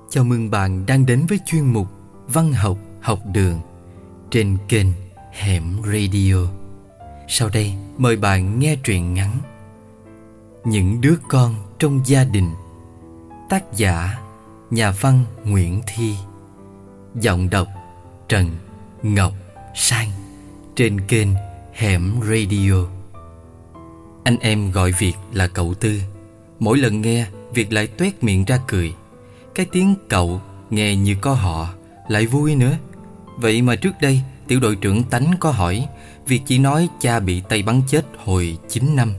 Chào mừng bạn đang đến với chuyên mục Văn học học đường trên kênh Hẻm Radio. Sau đây mời bạn nghe truyện ngắn Những đứa con trong gia đình, tác giả nhà văn Nguyễn Thi, giọng đọc Trần Ngọc Sang, trên kênh Hẻm Radio. Anh em gọi Việt là cậu Tư. Mỗi lần nghe, Việt lại toét miệng ra cười. Cái tiếng cậu nghe như có họ, lại vui nữa. Vậy mà trước đây tiểu đội trưởng Tánh có hỏi, Việt chỉ nói cha bị Tây bắn chết hồi 9 năm.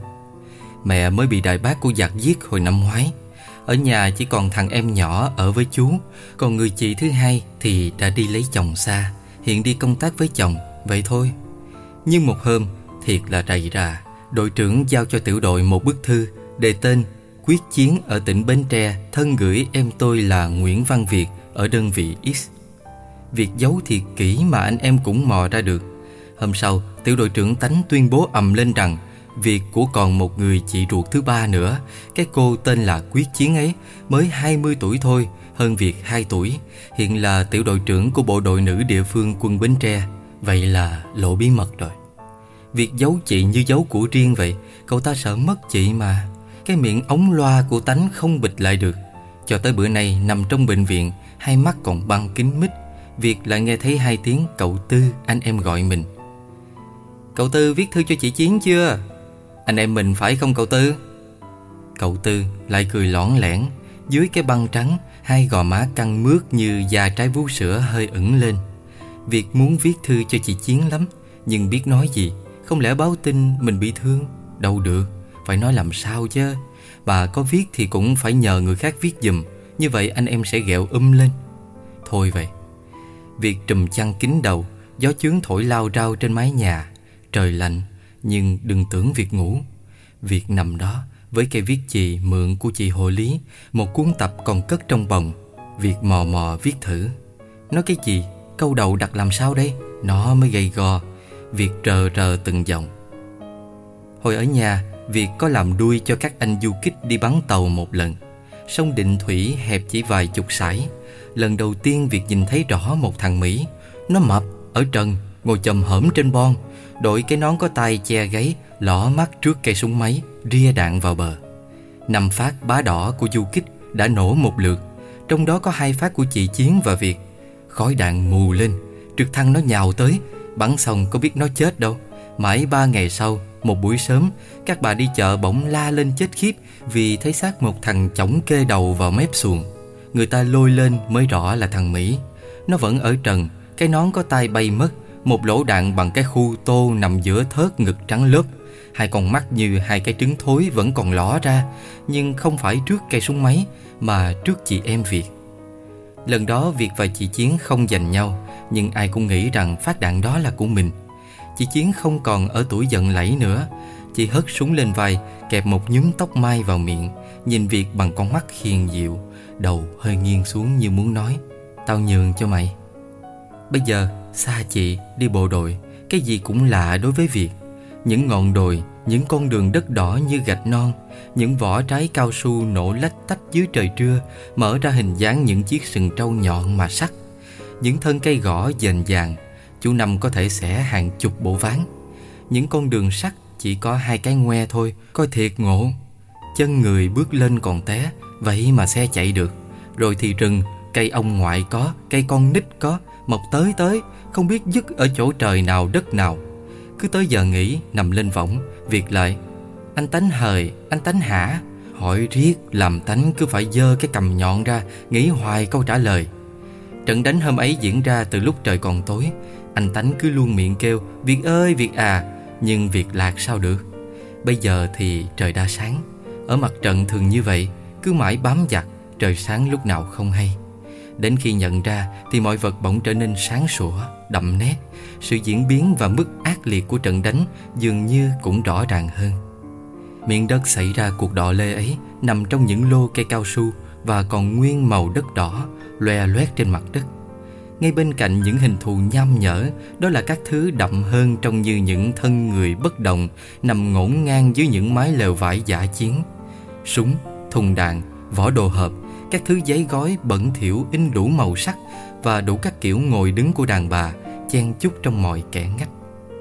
Mẹ mới bị đại bác của giặc giết hồi năm ngoái. Ở nhà chỉ còn thằng em nhỏ ở với chú. Còn người chị thứ hai thì đã đi lấy chồng xa, hiện đi công tác với chồng, vậy thôi. Nhưng một hôm, thiệt là rầy rà, đội trưởng giao cho tiểu đội một bức thư đề tên Quyết chiến ở tỉnh Bến Tre, thân gửi em tôi là Nguyễn Văn Việt ở đơn vị X. Việc giấu thiệt kỹ mà anh em cũng mò ra được. Hôm sau, tiểu đội trưởng Tánh tuyên bố ầm lên rằng Việt của còn một người chị ruột thứ ba nữa. Cái cô tên là Quyết chiến ấy mới 20 tuổi thôi, hơn Việt 2 tuổi. Hiện là tiểu đội trưởng của bộ đội nữ địa phương quân Bến Tre. Vậy là lộ bí mật rồi. Việt giấu chị như giấu của riêng vậy. Cậu ta sợ mất chị mà. Cái miệng ống loa của Tánh không bịt lại được. Cho tới bữa nay nằm trong bệnh viện, hai mắt còn băng kín mít, Việt lại nghe thấy hai tiếng cậu Tư anh em gọi mình. Cậu Tư viết thư cho chị Chiến chưa? Anh em mình phải không cậu Tư? Cậu Tư lại cười lõn lẻn. Dưới cái băng trắng, hai gò má căng mướt như da trái vú sữa hơi ửng lên. Việt muốn viết thư cho chị Chiến lắm, nhưng biết nói gì? Không lẽ báo tin mình bị thương? Đâu được, phải nói làm sao chứ. Bà có viết thì cũng phải nhờ người khác viết giùm, như vậy anh em sẽ ghẹo lên. Thôi vậy. Việt trùm chăn kín đầu. Gió chướng thổi lao rao trên mái nhà. Trời lạnh, nhưng đừng tưởng Việt ngủ. Việt nằm đó với cây viết chì mượn của chị Hồ Lý, một cuốn tập còn cất trong bồng. Việt mò mò viết thử. Nói cái gì? Câu đầu đặt làm sao đây? Nó mới gay go. Việt rờ từng dòng. Hồi ở nhà, Việt có làm đuôi cho các anh du kích đi bắn tàu một lần. Sông Định Thủy hẹp chỉ vài chục sải. Lần đầu tiên Việt nhìn thấy rõ một thằng Mỹ. Nó mập, ở trần, ngồi chồm hổm trên bon, đội cái nón có tai che gáy, lỏ mắt trước cây súng máy, ria đạn vào bờ. 5 phát bá đỏ của du kích đã nổ một lượt, trong đó có 2 phát của chị Chiến và Việt. Khói đạn mù lên, trực thăng nó nhào tới, bắn xong có biết nó chết đâu. Mãi 3 ngày sau, một buổi sớm, các bà đi chợ bỗng la lên chết khiếp vì thấy xác một thằng chổng kê đầu vào mép xuồng. Người ta lôi lên mới rõ là thằng Mỹ. Nó vẫn ở trần, cái nón có tai bay mất, một lỗ đạn bằng cái khu tô nằm giữa thớt ngực trắng lốp. Hai con mắt như hai cái trứng thối vẫn còn ló ra, nhưng không phải trước cây súng máy mà trước chị em Việt. Lần đó Việt và chị Chiến không giành nhau, nhưng ai cũng nghĩ rằng phát đạn đó là của mình. Chị Chiến không còn ở tuổi giận lẫy nữa. Chị hất súng lên vai, kẹp một nhúm tóc mai vào miệng, nhìn Việt bằng con mắt hiền dịu, đầu hơi nghiêng xuống như muốn nói: tao nhường cho mày. Bây giờ xa chị, đi bộ đội, cái gì cũng lạ đối với Việt. Những ngọn đồi, những con đường đất đỏ như gạch non, những vỏ trái cao su nổ lách tách dưới trời trưa, mở ra hình dáng những chiếc sừng trâu nhọn mà sắc. Những thân cây gõ dền dàng, chú Năm có thể xẻ hàng chục bộ ván. Những con đường sắt chỉ có 2 cái ngoe thôi, coi thiệt ngộ. Chân người bước lên còn té, vậy mà xe chạy được. Rồi thì rừng, cây ông ngoại có, cây con nít có, mọc tới, không biết dứt ở chỗ trời nào đất nào. Cứ tới giờ nghỉ, nằm lên võng, Việt lại: anh Tánh hời, anh Tánh hả? Hỏi riết làm Tánh cứ phải giơ cái cằm nhọn ra, nghĩ hoài câu trả lời. Trận đánh hôm ấy diễn ra từ lúc trời còn tối. Anh Tánh cứ luôn miệng kêu Việt ơi Việt à, nhưng Việt lạc sao được. Bây giờ thì trời đã sáng. Ở mặt trận thường như vậy, cứ mãi bám giặc, trời sáng lúc nào không hay. Đến khi nhận ra thì mọi vật bỗng trở nên sáng sủa, đậm nét. Sự diễn biến và mức ác liệt của trận đánh dường như cũng rõ ràng hơn. Miền đất xảy ra cuộc đọ lê ấy nằm trong những lô cây cao su và còn nguyên màu đất đỏ loè loét trên mặt đất. Ngay bên cạnh những hình thù nham nhở, đó là các thứ đậm hơn, trông như những thân người bất động nằm ngổn ngang dưới những mái lều vải dã chiến. Súng, thùng đạn, vỏ đồ hộp, các thứ giấy gói bẩn thỉu in đủ màu sắc và đủ các kiểu ngồi đứng của đàn bà chen chúc trong mọi kẽ ngách.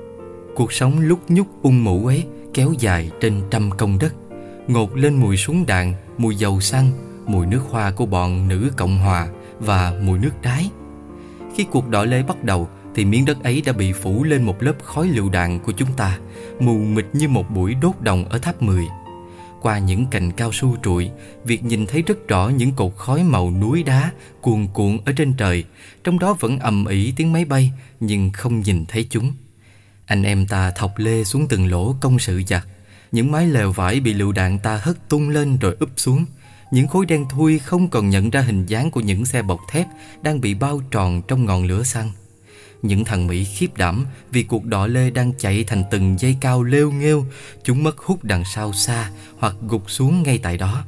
Cuộc sống lúc nhúc mũ ấy kéo dài trên trăm công đất, ngột lên mùi súng đạn, mùi dầu xăng, mùi nước hoa của bọn nữ Cộng Hòa và mùi nước đái. Khi cuộc đỏ lê bắt đầu thì miếng đất ấy đã bị phủ lên một lớp khói lựu đạn của chúng ta, mù mịt như một buổi đốt đồng ở tháp 10. Qua những cành cao su trụi, Việt nhìn thấy rất rõ những cột khói màu núi đá cuồn cuộn ở trên trời, trong đó vẫn ầm ĩ tiếng máy bay, nhưng không nhìn thấy chúng. Anh em ta thọc lê xuống từng lỗ công sự giặc. Những mái lều vải bị lựu đạn ta hất tung lên rồi úp xuống. Những khối đen thui không còn nhận ra hình dáng của những xe bọc thép đang bị bao tròn trong ngọn lửa xăng. Những thằng Mỹ khiếp đảm vì cuộc đỏ lê đang chạy thành từng dây cao lêu nghêu. Chúng mất hút đằng sau xa hoặc gục xuống ngay tại đó.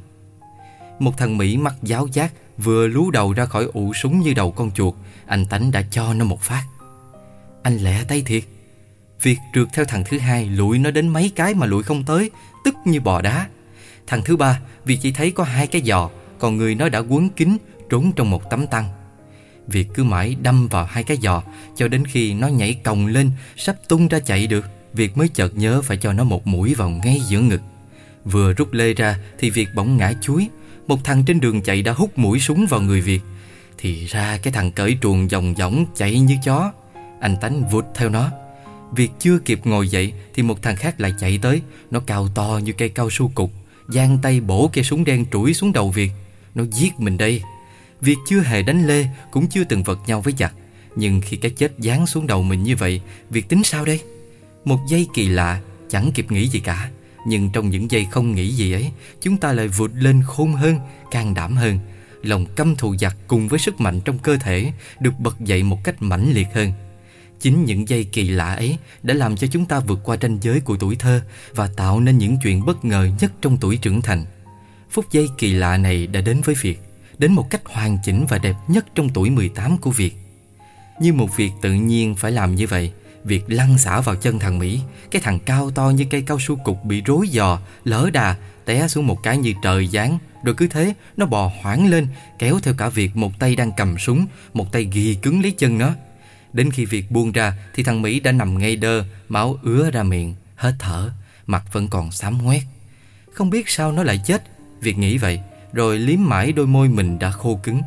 Một thằng Mỹ mắt giáo giác vừa lú đầu ra khỏi ụ súng như đầu con chuột, anh Tánh đã cho nó một phát. Anh lẹ tay thiệt. Việt trượt theo thằng thứ hai, lụi nó đến mấy cái mà lụi không tới, tức như bò đá. Thằng thứ ba, Việt chỉ thấy có 2 cái giò, còn người nó đã quấn kín, trốn trong một tấm tăng. Việt cứ mãi đâm vào 2 cái giò cho đến khi nó nhảy còng lên, sắp tung ra chạy được. Việt mới chợt nhớ phải cho nó một mũi vào ngay giữa ngực. Vừa rút lê ra thì Việt bỗng ngã chúi. Một thằng trên đường chạy đã hút mũi súng vào người Việt. Thì ra cái thằng cởi truồng dòng dỏng chạy như chó. Anh Tánh vụt theo nó. Việt chưa kịp ngồi dậy thì một thằng khác lại chạy tới. Nó cao to như cây cao su cục, giang tay bổ cây súng đen trũi xuống đầu Việt. Nó giết mình đây. Việt chưa hề đánh lê, cũng chưa từng vật nhau với giặc. Nhưng khi cái chết giáng xuống đầu mình như vậy, Việt tính sao đây? Một giây kỳ lạ, chẳng kịp nghĩ gì cả. Nhưng trong những giây không nghĩ gì ấy, chúng ta lại vụt lên khôn hơn, can đảm hơn. Lòng căm thù giặc cùng với sức mạnh trong cơ thể được bật dậy một cách mãnh liệt hơn. Chính những giây kỳ lạ ấy đã làm cho chúng ta vượt qua ranh giới của tuổi thơ và tạo nên những chuyện bất ngờ nhất trong tuổi trưởng thành. Phút giây kỳ lạ này đã đến với Việt, đến một cách hoàn chỉnh và đẹp nhất trong tuổi 18 của Việt. Như một việc tự nhiên phải làm như vậy, Việt lăn xả vào chân thằng Mỹ, cái thằng cao to như cây cao su cục bị rối giò, lỡ đà, té xuống một cái như trời giáng. Rồi cứ thế, nó bò hoảng lên, kéo theo cả Việt, một tay đang cầm súng, một tay ghì cứng lấy chân nó. Đến khi Việt buông ra thì thằng Mỹ đã nằm ngay đơ, máu ứa ra miệng, hết thở, mặt vẫn còn xám ngoét. Không biết sao nó lại chết, Việt nghĩ vậy, rồi liếm mãi đôi môi mình đã khô cứng.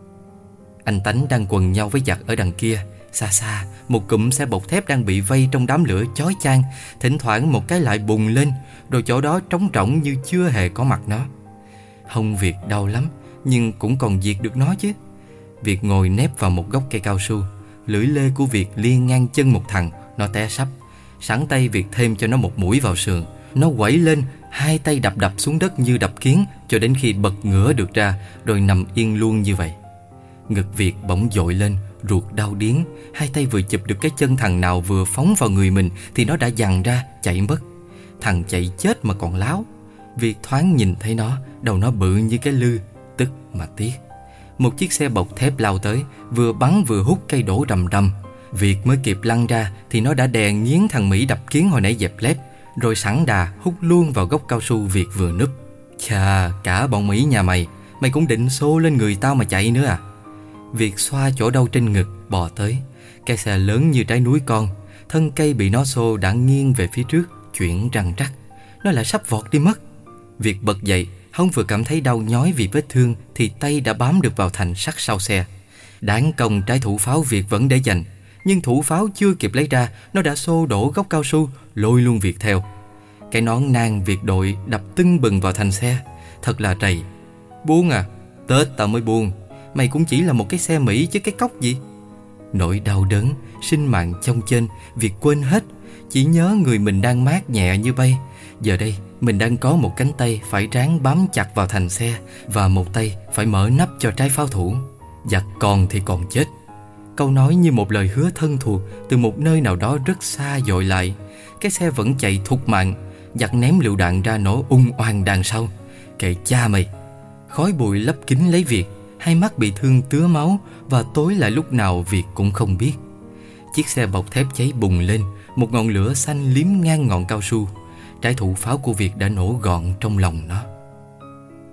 Anh Tánh đang quần nhau với giặc ở đằng kia. Xa xa, một cụm xe bọc thép đang bị vây trong đám lửa chói chang. Thỉnh thoảng một cái lại bùng lên, rồi chỗ đó trống rỗng như chưa hề có mặt nó. Hông Việt đau lắm, nhưng cũng còn diệt được nó chứ. Việt ngồi nép vào một gốc cây cao su. Lưỡi lê của Việt liên ngang chân một thằng, nó té sấp. Sẵn tay Việt thêm cho nó một mũi vào sườn. Nó quẩy lên, 2 tay đập xuống đất như đập kiến, cho đến khi bật ngửa được ra, rồi nằm yên luôn như vậy. Ngực Việt bỗng dội lên, ruột đau điếng. 2 tay vừa chụp được cái chân thằng nào vừa phóng vào người mình thì nó đã giằng ra, chạy mất. Thằng chạy chết mà còn láo. Việt thoáng nhìn thấy nó, đầu nó bự như cái lư, tức mà tiếc. Một chiếc xe bọc thép lao tới, vừa bắn vừa hút cây đổ rầm rầm. Việt mới kịp lăn ra thì nó đã đè nghiến thằng Mỹ đập kiến hồi nãy dẹp lép, rồi sẵn đà hút luôn vào gốc cao su Việt vừa núp. Chà, cả bọn Mỹ nhà mày cũng định xô lên người tao mà chạy nữa à? Việt xoa chỗ đau trên ngực, bò tới. Cái xe lớn như trái núi con, thân cây bị nó xô đã nghiêng về phía trước, chuyển răng rắc. Nó lại sắp vọt đi mất. Việt bật dậy, hông vừa cảm thấy đau nhói vì vết thương thì tay đã bám được vào thành sắt sau xe. Đáng công trái thủ pháo Việt vẫn để dành, nhưng thủ pháo chưa kịp lấy ra, nó đã xô đổ gốc cao su, lôi luôn Việt theo. Cái nón nang Việt đội đập tưng bừng vào thành xe. Thật là trầy. Buông à? Tết tao mới buông. Mày cũng chỉ là một cái xe Mỹ chứ cái cóc gì. Nỗi đau đớn, sinh mạng chông chênh, Việt quên hết. Chỉ nhớ người mình đang mát nhẹ như bay. Giờ đây mình đang có một cánh tay phải ráng bám chặt vào thành xe, và một tay phải mở nắp cho trái pháo thủ. Giặc còn thì còn chết. Câu nói như một lời hứa thân thuộc từ một nơi nào đó rất xa dội lại. Cái xe vẫn chạy thục mạng. Giặc ném lựu đạn ra nổ oang đằng sau. Kệ cha mày. Khói bụi lấp kín lấy Việt. Hai mắt bị thương tứa máu, và tối lại lúc nào Việt cũng không biết. Chiếc xe bọc thép cháy bùng lên, một ngọn lửa xanh liếm ngang ngọn cao su. Trái thủ pháo của Việt đã nổ gọn trong lòng nó.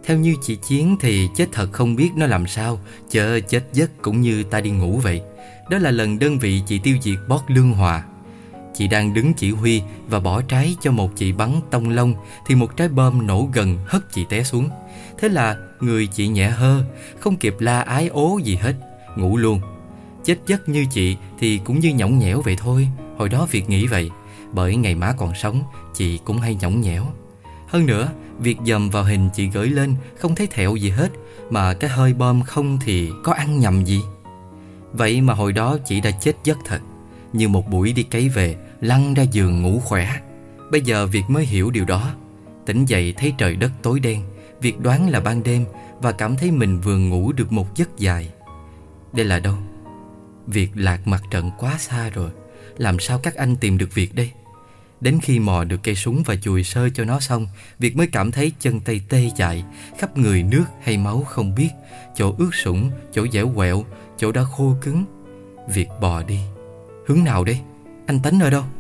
Theo như chị Chiến thì chết thật không biết nó làm sao, chớ chết giấc cũng như ta đi ngủ vậy. Đó là lần đơn vị chị tiêu diệt boss Lương Hòa. Chị đang đứng chỉ huy và bỏ trái cho một chị bắn tông lông thì một trái bom nổ gần hất chị té xuống. Thế là người chị nhẹ hơ, không kịp la ái ố gì hết, ngủ luôn. Chết giấc như chị thì cũng như nhõng nhẽo vậy thôi. Hồi đó Việt nghĩ vậy, bởi ngày má còn sống chị cũng hay nhõng nhẽo. Hơn nữa, Việt dòm vào hình chị gửi lên không thấy thẹo gì hết, mà cái hơi bom không thì có ăn nhầm gì. Vậy mà hồi đó chị đã chết giấc thật, như một buổi đi cấy về, lăn ra giường ngủ khỏe. Bây giờ Việt mới hiểu điều đó. Tỉnh dậy thấy trời đất tối đen, Việt đoán là ban đêm và cảm thấy mình vừa ngủ được một giấc dài. Đây là đâu? Việt lạc mặt trận quá xa rồi. Làm sao các anh tìm được Việt đây? Đến khi mò được cây súng và chùi sơ cho nó xong, Việt mới cảm thấy chân tay tê dại, khắp người nước hay máu không biết, chỗ ướt sũng, chỗ dẻo quẹo, chỗ đã khô cứng. Việt bò đi. Hướng nào đây? Anh Tánh ở đâu?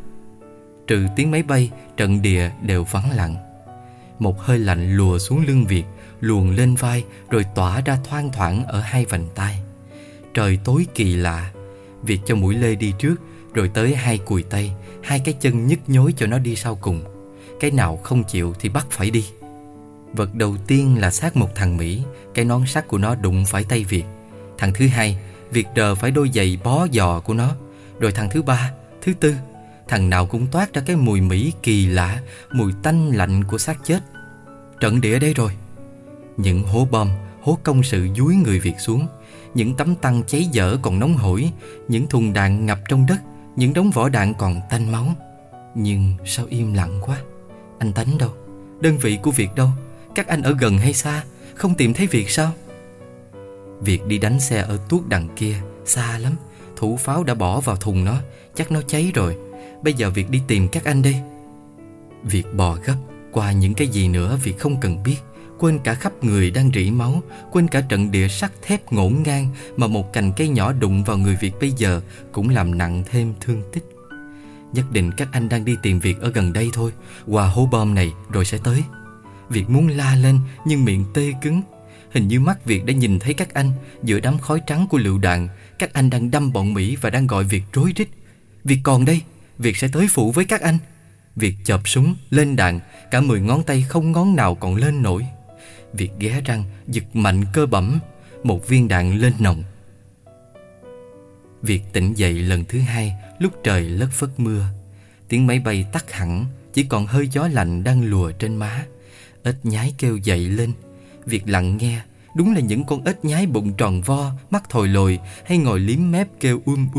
Trừ tiếng máy bay, trận địa đều vắng lặng. Một hơi lạnh lùa xuống lưng Việt, luồn lên vai rồi tỏa ra thoang thoảng ở hai vành tai. Trời tối kỳ lạ. Việt cho mũi lê đi trước, rồi tới hai cùi tay, hai cái chân nhức nhối cho nó đi sau cùng. Cái nào không chịu thì bắt phải đi. Vật đầu tiên là xác một thằng Mỹ, cái nón sắt của nó đụng phải tay Việt. Thằng thứ hai, Việt đờ phải đôi giày bó giò của nó. Rồi thằng thứ ba, thứ tư, thằng nào cũng toát ra cái mùi Mỹ kỳ lạ, mùi tanh lạnh của xác chết. Trận địa đây rồi. Những hố bom, hố công sự dúi người Việt xuống, những tấm tăng cháy dở còn nóng hổi, những thùng đạn ngập trong đất, những đống vỏ đạn còn tanh máu. Nhưng sao im lặng quá? Anh Tánh đâu? Đơn vị của Việt đâu? Các anh ở gần hay xa? Không tìm thấy Việt sao? Việt đi đánh xe ở tuốt đằng kia, xa lắm. Thủ pháo đã bỏ vào thùng nó, chắc nó cháy rồi. Bây giờ Việt đi tìm các anh đây. Việt bò gấp qua những cái gì nữa Việt không cần biết, quên cả khắp người đang rỉ máu, quên cả trận địa sắt thép ngổn ngang mà một cành cây nhỏ đụng vào người Việt bây giờ cũng làm nặng thêm thương tích. Nhất định các anh đang đi tìm Việt ở gần đây thôi, qua hố bom này rồi sẽ tới. Việt muốn la lên nhưng miệng tê cứng. Hình như mắt Việt đã nhìn thấy các anh giữa đám khói trắng của lựu đạn. Các anh đang đâm bọn Mỹ và đang gọi Việt rối rít. Việt còn đây, Việt sẽ tới phụ với các anh. Việt chộp súng, lên đạn, cả 10 ngón tay không ngón nào còn lên nổi. Việt ghé răng, giật mạnh cơ bẩm, một viên đạn lên nòng. Việt tỉnh dậy lần thứ hai lúc trời lất phất mưa. Tiếng máy bay tắt hẳn, chỉ còn hơi gió lạnh đang lùa trên má. Ếch nhái kêu dậy lên. Việt lặng nghe, đúng là những con ếch nhái bụng tròn vo, mắt thòi lồi hay ngồi liếm mép kêu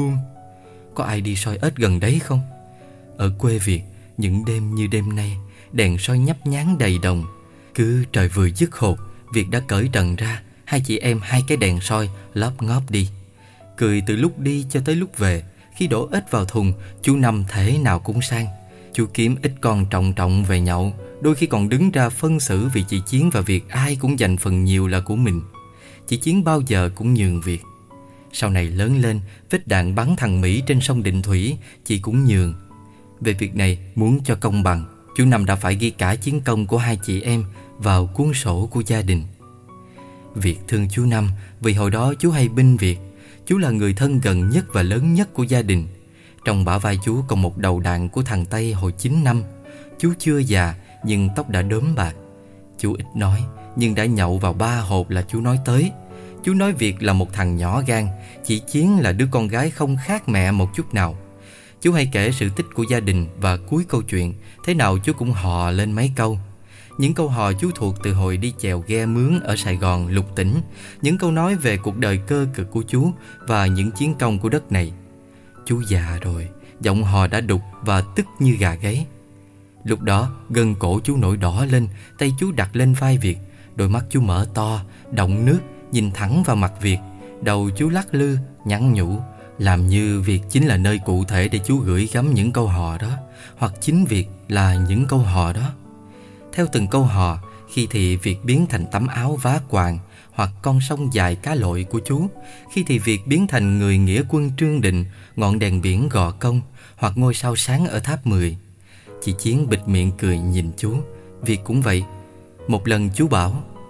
Có ai đi soi ếch gần đấy không? Ở quê Việt, những đêm như đêm nay, đèn soi nhấp nhán đầy đồng. Cứ trời vừa dứt hột, Việt đã cởi trần ra, hai chị em hai cái đèn soi lóp ngóp đi. Cười từ lúc đi cho tới lúc về. Khi đổ ếch vào thùng, chú Năm thế nào cũng sang. Chú kiếm ít con trọng trọng về nhậu, đôi khi còn đứng ra phân xử vì chị Chiến và Việt ai cũng dành phần nhiều là của mình. Chị Chiến bao giờ cũng nhường Việt. Sau này lớn lên, vết đạn bắn thằng Mỹ trên sông Định Thủy, chị cũng nhường. Về việc này, muốn cho công bằng, chú Năm đã phải ghi cả chiến công của hai chị em vào cuốn sổ của gia đình. Việt thương chú Năm vì hồi đó chú hay binh Việt. Chú là người thân gần nhất và lớn nhất của gia đình. Trong bả vai chú còn một đầu đạn của thằng Tây hồi 9 năm. Chú chưa già nhưng tóc đã đốm bạc. Chú ít nói nhưng đã nhậu vào 3 hộp là chú nói tới. Chú nói Việt là một thằng nhỏ gan, chị Chiến là đứa con gái không khác mẹ một chút nào. Chú hay kể sự tích của gia đình và cuối câu chuyện, thế nào chú cũng hò lên mấy câu. Những câu hò chú thuộc từ hồi đi chèo ghe mướn ở Sài Gòn lục tỉnh, những câu nói về cuộc đời cơ cực của chú và những chiến công của đất này. Chú già rồi, giọng hò đã đục và tức như gà gáy. Lúc đó gân cổ chú nổi đỏ lên, tay chú đặt lên vai Việt, đôi mắt chú mở to, đọng nước, nhìn thẳng vào mặt Việt. Đầu chú lắc lư, nhắn nhủ, làm như Việt chính là nơi cụ thể để chú gửi gắm những câu hò đó, hoặc chính Việt là những câu hò đó. Theo từng câu hò, khi thì Việt biến thành tấm áo vá quàng hoặc con sông dài cá lội của chú, khi thì Việt biến thành người nghĩa quân Trương Định, ngọn đèn biển Gò Công hoặc ngôi sao sáng ở Tháp 10. Chị Chiến bịt miệng cười nhìn chú. Việt cũng vậy. Một lần chú bảo,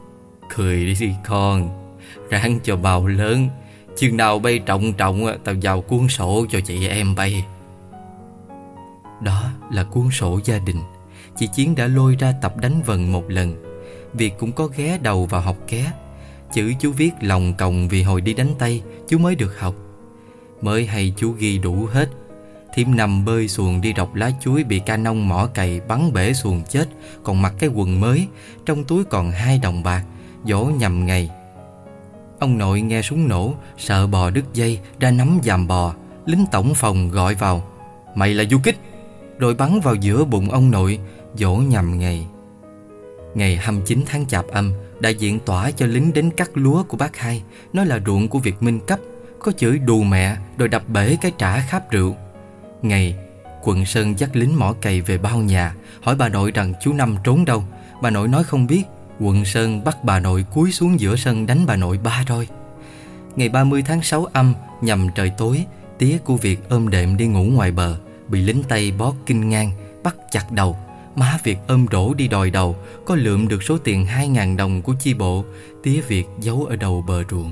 Cười đi con, ráng cho bào lớn. Chừng nào bay trọng trọng tao vào cuốn sổ cho chị em bay. Đó là cuốn sổ gia đình. Chị Chiến đã lôi ra tập đánh vần một lần. Việt cũng có ghé đầu vào học ké. Chữ chú viết lòng còng vì hồi đi đánh Tây chú mới được học. Mới hay chú ghi đủ hết. Thím nằm bơi xuồng đi đọc lá chuối bị ca nông mỏ cày bắn bể xuồng chết, còn mặc cái quần mới, trong túi còn 2 đồng bạc, dỗ nhầm ngày. Ông nội nghe súng nổ, sợ bò đứt dây, ra nắm giàm bò. Lính tổng phòng gọi vào: "Mày là du kích!" Rồi bắn vào giữa bụng ông nội, dỗ nhầm ngày. Ngày 29 tháng Chạp Âm, đại diện tỏa cho lính đến cắt lúa của bác Hai, nói là ruộng của Việt Minh cấp, có chửi đù mẹ rồi đập bể cái trả kháp rượu. Ngày, quận Sơn dắt lính mỏ cày về bao nhà, hỏi bà nội rằng chú Năm trốn đâu. Bà nội nói không biết. Quận Sơn bắt bà nội cúi xuống giữa sân đánh bà nội 3 roi. Ngày 30 tháng 6 âm, nhằm trời tối, tía của Việt ôm đệm đi ngủ ngoài bờ, bị lính Tây bó kinh ngang, bắt chặt đầu. Má Việt ôm rổ đi đòi đầu, có lượm được số tiền 2.000 đồng của chi bộ, tía Việt giấu ở đầu bờ ruộng.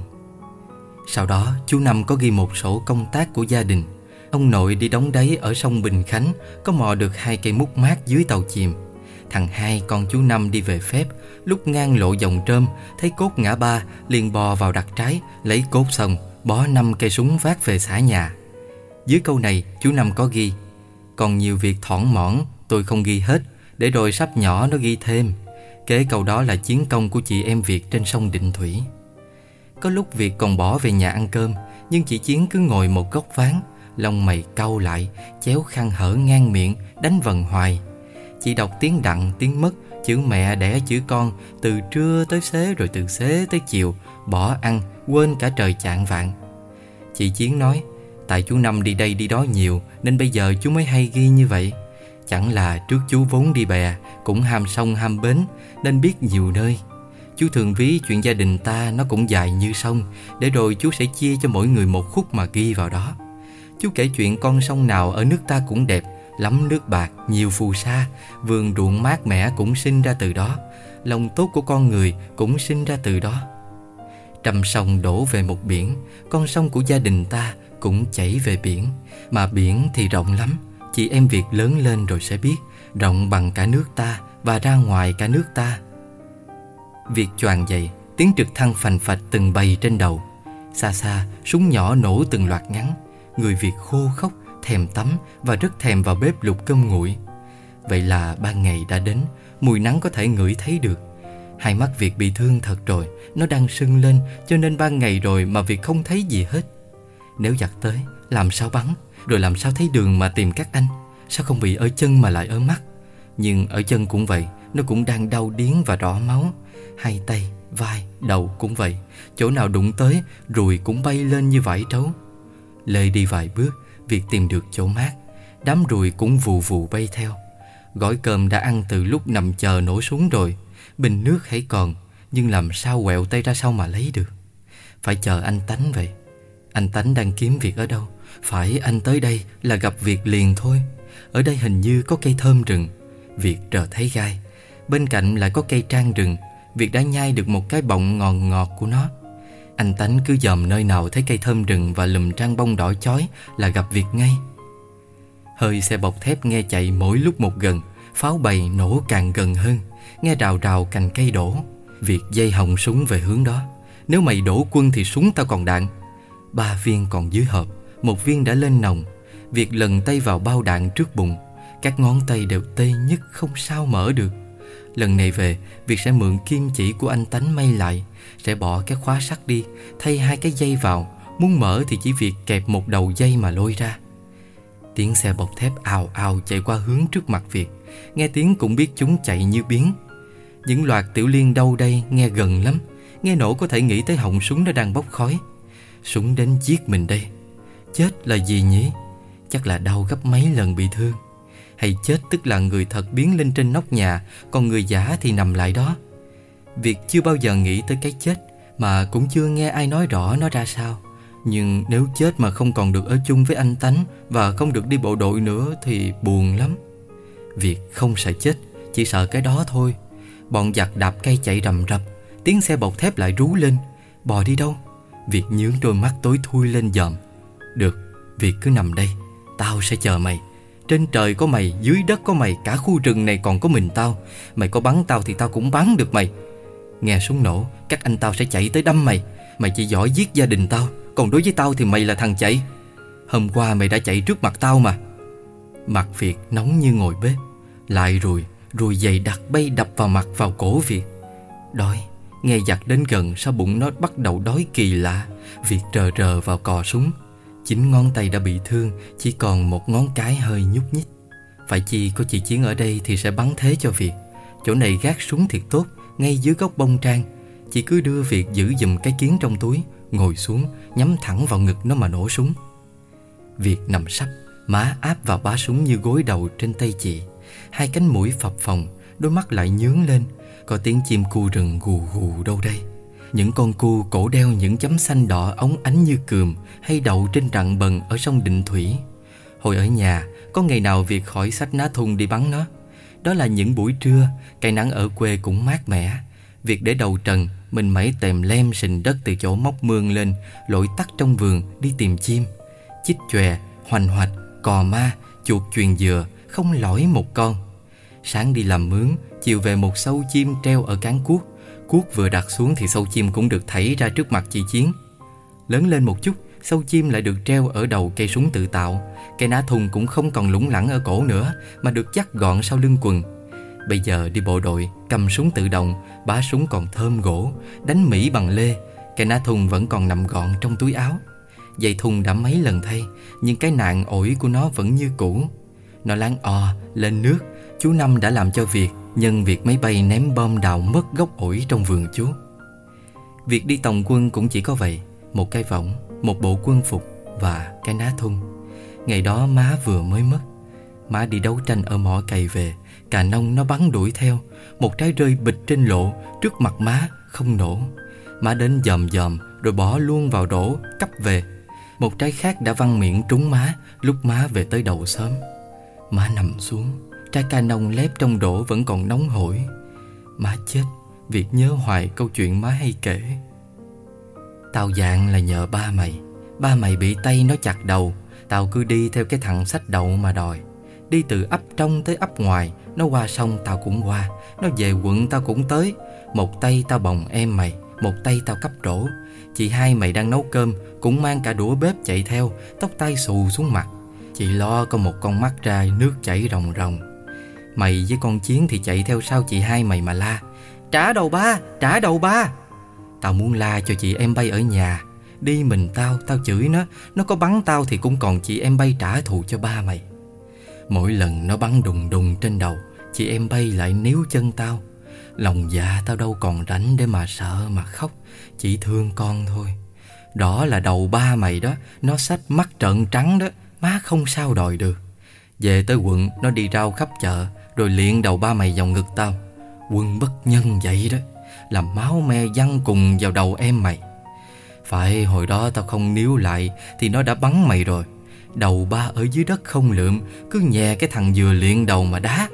Sau đó, chú Năm có ghi một sổ công tác của gia đình. Ông nội đi đóng đáy ở sông Bình Khánh, có mò được 2 cây mút mát dưới tàu chìm. Thằng Hai con chú Năm đi về phép, lúc ngang lộ dòng Trơm, thấy cốt ngã ba, liền bò vào đặt trái, lấy cốt xong, bó 5 cây súng vác về xã nhà. Dưới câu này, chú Năm có ghi: "Còn nhiều việc thoỏn mõn, tôi không ghi hết, để rồi sắp nhỏ nó ghi thêm." Kế câu đó là chiến công của chị em Việt trên sông Định Thủy. Có lúc Việt còn bỏ về nhà ăn cơm, nhưng chị Chiến cứ ngồi một góc ván, lông mày cau lại, chéo khăn hở ngang miệng, đánh vần hoài. Chị đọc tiếng đặng, tiếng mất, chữ mẹ đẻ chữ con, từ trưa tới xế rồi từ xế tới chiều, bỏ ăn, quên cả trời chạng vạng. Chị Chiến nói: "Tại chú Năm đi đây đi đó nhiều, nên bây giờ chú mới hay ghi như vậy. Chẳng là trước chú vốn đi bè, cũng ham sông ham bến, nên biết nhiều nơi. Chú thường ví chuyện gia đình ta nó cũng dài như sông, để rồi chú sẽ chia cho mỗi người một khúc mà ghi vào đó. Chú kể chuyện con sông nào ở nước ta cũng đẹp, lắm nước bạc, nhiều phù sa, vườn ruộng mát mẻ cũng sinh ra từ đó, lòng tốt của con người cũng sinh ra từ đó. Trăm sông đổ về một biển, con sông của gia đình ta cũng chảy về biển, mà biển thì rộng lắm. Chị em Việt lớn lên rồi sẽ biết, rộng bằng cả nước ta và ra ngoài cả nước ta." Việt choàng dậy, tiếng trực thăng phành phạch từng bầy trên đầu. Xa xa, súng nhỏ nổ từng loạt ngắn. Người Việt khô khốc, thèm tắm và rất thèm vào bếp luộc cơm nguội. Vậy là ban ngày đã đến, mùi nắng có thể ngửi thấy được. Hai mắt Việt bị thương thật rồi, nó đang sưng lên, cho nên ban ngày rồi mà Việt không thấy gì hết. Nếu giặc tới, làm sao bắn, rồi làm sao thấy đường mà tìm các anh? Sao không bị ở chân mà lại ở mắt? Nhưng ở chân cũng vậy, nó cũng đang đau điếng và rỏ máu. Hai tay, vai, đầu cũng vậy, chỗ nào đụng tới, ruồi cũng bay lên như vải trấu. Lê đi vài bước, Việt tìm được chỗ mát. Đám ruồi cũng vù vù bay theo. Gói cơm đã ăn từ lúc nằm chờ nổ súng rồi. Bình nước hãy còn, nhưng làm sao quẹo tay ra sau mà lấy được? Phải chờ anh Tánh vậy. Anh Tánh đang kiếm Việt ở đâu? Phải anh tới đây là gặp Việt liền thôi. Ở đây hình như có cây thơm rừng. Việt trờ thấy gai. Bên cạnh lại có cây trang rừng. Việt đã nhai được một cái bọng ngọt ngọt của nó. Anh Tánh cứ dòm nơi nào thấy cây thơm rừng và lùm trang bông đỏ chói là gặp Việt ngay. Hơi xe bọc thép nghe chạy mỗi lúc một gần. Pháo bầy nổ càng gần hơn. Nghe rào rào cành cây đổ. Việt dây họng súng về hướng đó. Nếu mày đổ quân thì súng tao còn đạn. 3 viên còn dưới hộp, 1 viên đã lên nòng. Việt lần tay vào bao đạn trước bụng. Các ngón tay đều tê nhức không sao mở được. Lần này về, Việt sẽ mượn kim chỉ của anh Tánh may lại. Sẽ bỏ cái khóa sắt đi, thay 2 cái dây vào. Muốn mở thì chỉ việc kẹp một đầu dây mà lôi ra. Tiếng xe bọc thép ào ào chạy qua hướng trước mặt Việt. Nghe tiếng cũng biết chúng chạy như biến. Những loạt tiểu liên đâu đây nghe gần lắm. Nghe nổ có thể nghĩ tới họng súng nó đang bốc khói. Súng đến giết mình đây. Chết là gì nhỉ? Chắc là đau gấp mấy lần bị thương. Hay chết tức là người thật biến lên trên nóc nhà, còn người giả thì nằm lại đó. Việt chưa bao giờ nghĩ tới cái chết, mà cũng chưa nghe ai nói rõ nó ra sao. Nhưng nếu chết mà không còn được ở chung với anh Tánh và không được đi bộ đội nữa thì buồn lắm. Việt không sợ chết, chỉ sợ cái đó thôi. Bọn giặc đạp cây chạy rầm rập, Tiếng xe bọc thép lại rú lên. Bò đi đâu? Việt nhướng đôi mắt tối thui lên dòm. Được, Việt cứ nằm đây, tao sẽ chờ mày. Trên trời có mày, dưới đất có mày, cả khu rừng này còn có mình tao. Mày có bắn tao thì tao cũng bắn được mày. Nghe súng nổ, các anh tao sẽ chạy tới đâm mày. Mày chỉ giỏi giết gia đình tao, còn đối với tao thì mày là thằng chạy. Hôm qua mày đã chạy trước mặt tao mà. Mặt Việt nóng như ngồi bếp. Lại ruồi dày đặc bay đập vào mặt vào cổ Việt. Đói, nghe giặc đến gần sao bụng nó bắt đầu đói kỳ lạ. Việt rờ vào cò súng. 9 ngón tay đã bị thương, chỉ còn một ngón cái hơi nhúc nhích. Phải chi có chị Chiến ở đây thì sẽ bắn thế cho Việt. Chỗ này gác súng thiệt tốt, ngay dưới gốc bông trang. Chị cứ đưa Việt giữ giùm cái kiến trong túi, ngồi xuống, nhắm thẳng vào ngực nó mà nổ súng. Việt nằm sấp, má áp vào bá súng như gối đầu trên tay chị. Hai cánh mũi phập phồng, đôi mắt lại nhướng lên. Có tiếng chim cu rừng gù gù đâu đây. Những con cu cổ đeo những chấm xanh đỏ óng ánh như cườm, hay đậu trên rặng bần ở sông Định Thủy. Hồi ở nhà, có ngày nào Việt khỏi xách ná thun đi bắn nó. Đó là những buổi trưa, cây nắng ở quê cũng mát mẻ. Việt để đầu trần, mình mẩy tèm lem sình đất từ chỗ móc mương lên, lội tắt trong vườn đi tìm chim. Chích chòe, hoành hoạch, cò ma, chuột chuyền dừa, không lỏi một con. Sáng đi làm mướn, chiều về một sâu chim treo ở cán cuốc. Cuốc vừa đặt xuống thì sâu chim cũng được thảy ra trước mặt chị Chiến. Lớn lên một chút, sâu chim lại được treo ở đầu cây súng tự tạo. Cây ná thun cũng không còn lủng lẳng ở cổ nữa, mà được dắt gọn sau lưng quần. Bây giờ đi bộ đội, cầm súng tự động, bá súng còn thơm gỗ, đánh Mỹ bằng lê. Cây ná thun vẫn còn nằm gọn trong túi áo. Dây thun đã mấy lần thay, nhưng cái nạn ổi của nó vẫn như cũ. Nó láng lên nước. Chú Năm đã làm cho Việt nhân việc máy bay ném bom đào mất gốc ổi trong vườn chú. Việc đi tòng quân cũng chỉ có vậy, một cái võng, một bộ quân phục và cái ná thun. Ngày đó má vừa mới mất. Má đi đấu tranh ở mỏ cày về, cà nông nó bắn đuổi theo. Một trái rơi bịch trên lộ, trước mặt má không nổ. Má đến dòm rồi bỏ luôn vào rổ, cắp về. Một trái khác đã văng miệng trúng má lúc má về tới đầu xóm. Má nằm xuống, trái ca nông lép trong rổ vẫn còn nóng hổi. Má chết, Việt nhớ hoài câu chuyện má hay kể. Tao dạng là nhờ ba mày. Ba mày bị Tây nó chặt đầu. Tao cứ đi theo cái thằng xách đậu mà đòi. Đi từ ấp trong tới ấp ngoài. Nó qua sông tao cũng qua, nó về quận tao cũng tới. Một tay tao bồng em mày, một tay tao cắp rổ. Chị hai mày đang nấu cơm cũng mang cả đũa bếp chạy theo, tóc tai xù xuống mặt. Chị lo có một con mắt ra nước chảy ròng ròng. Mày với con Chiến thì chạy theo sau chị hai mày mà la: trả đầu ba, trả đầu ba. Tao muốn la cho chị em bay ở nhà. Đi mình tao chửi nó có bắn tao thì cũng còn chị em bay trả thù cho ba mày. Mỗi lần nó bắn đùng đùng trên đầu, chị em bay lại níu chân tao. Lòng dạ tao đâu còn rảnh để mà sợ mà khóc, chỉ thương con thôi. Đó là đầu ba mày đó, nó xách mắt trợn trắng đó, má không sao đòi được. Về tới quận, nó đi rao khắp chợ, rồi liệng đầu ba mày vào ngực tao. Quân bất nhân vậy đó, làm máu me văng cùng vào đầu em mày. Phải hồi đó tao không níu lại thì nó đã bắn mày rồi. Đầu ba ở dưới đất không lượm, cứ nhè cái thằng vừa liệng đầu mà đá.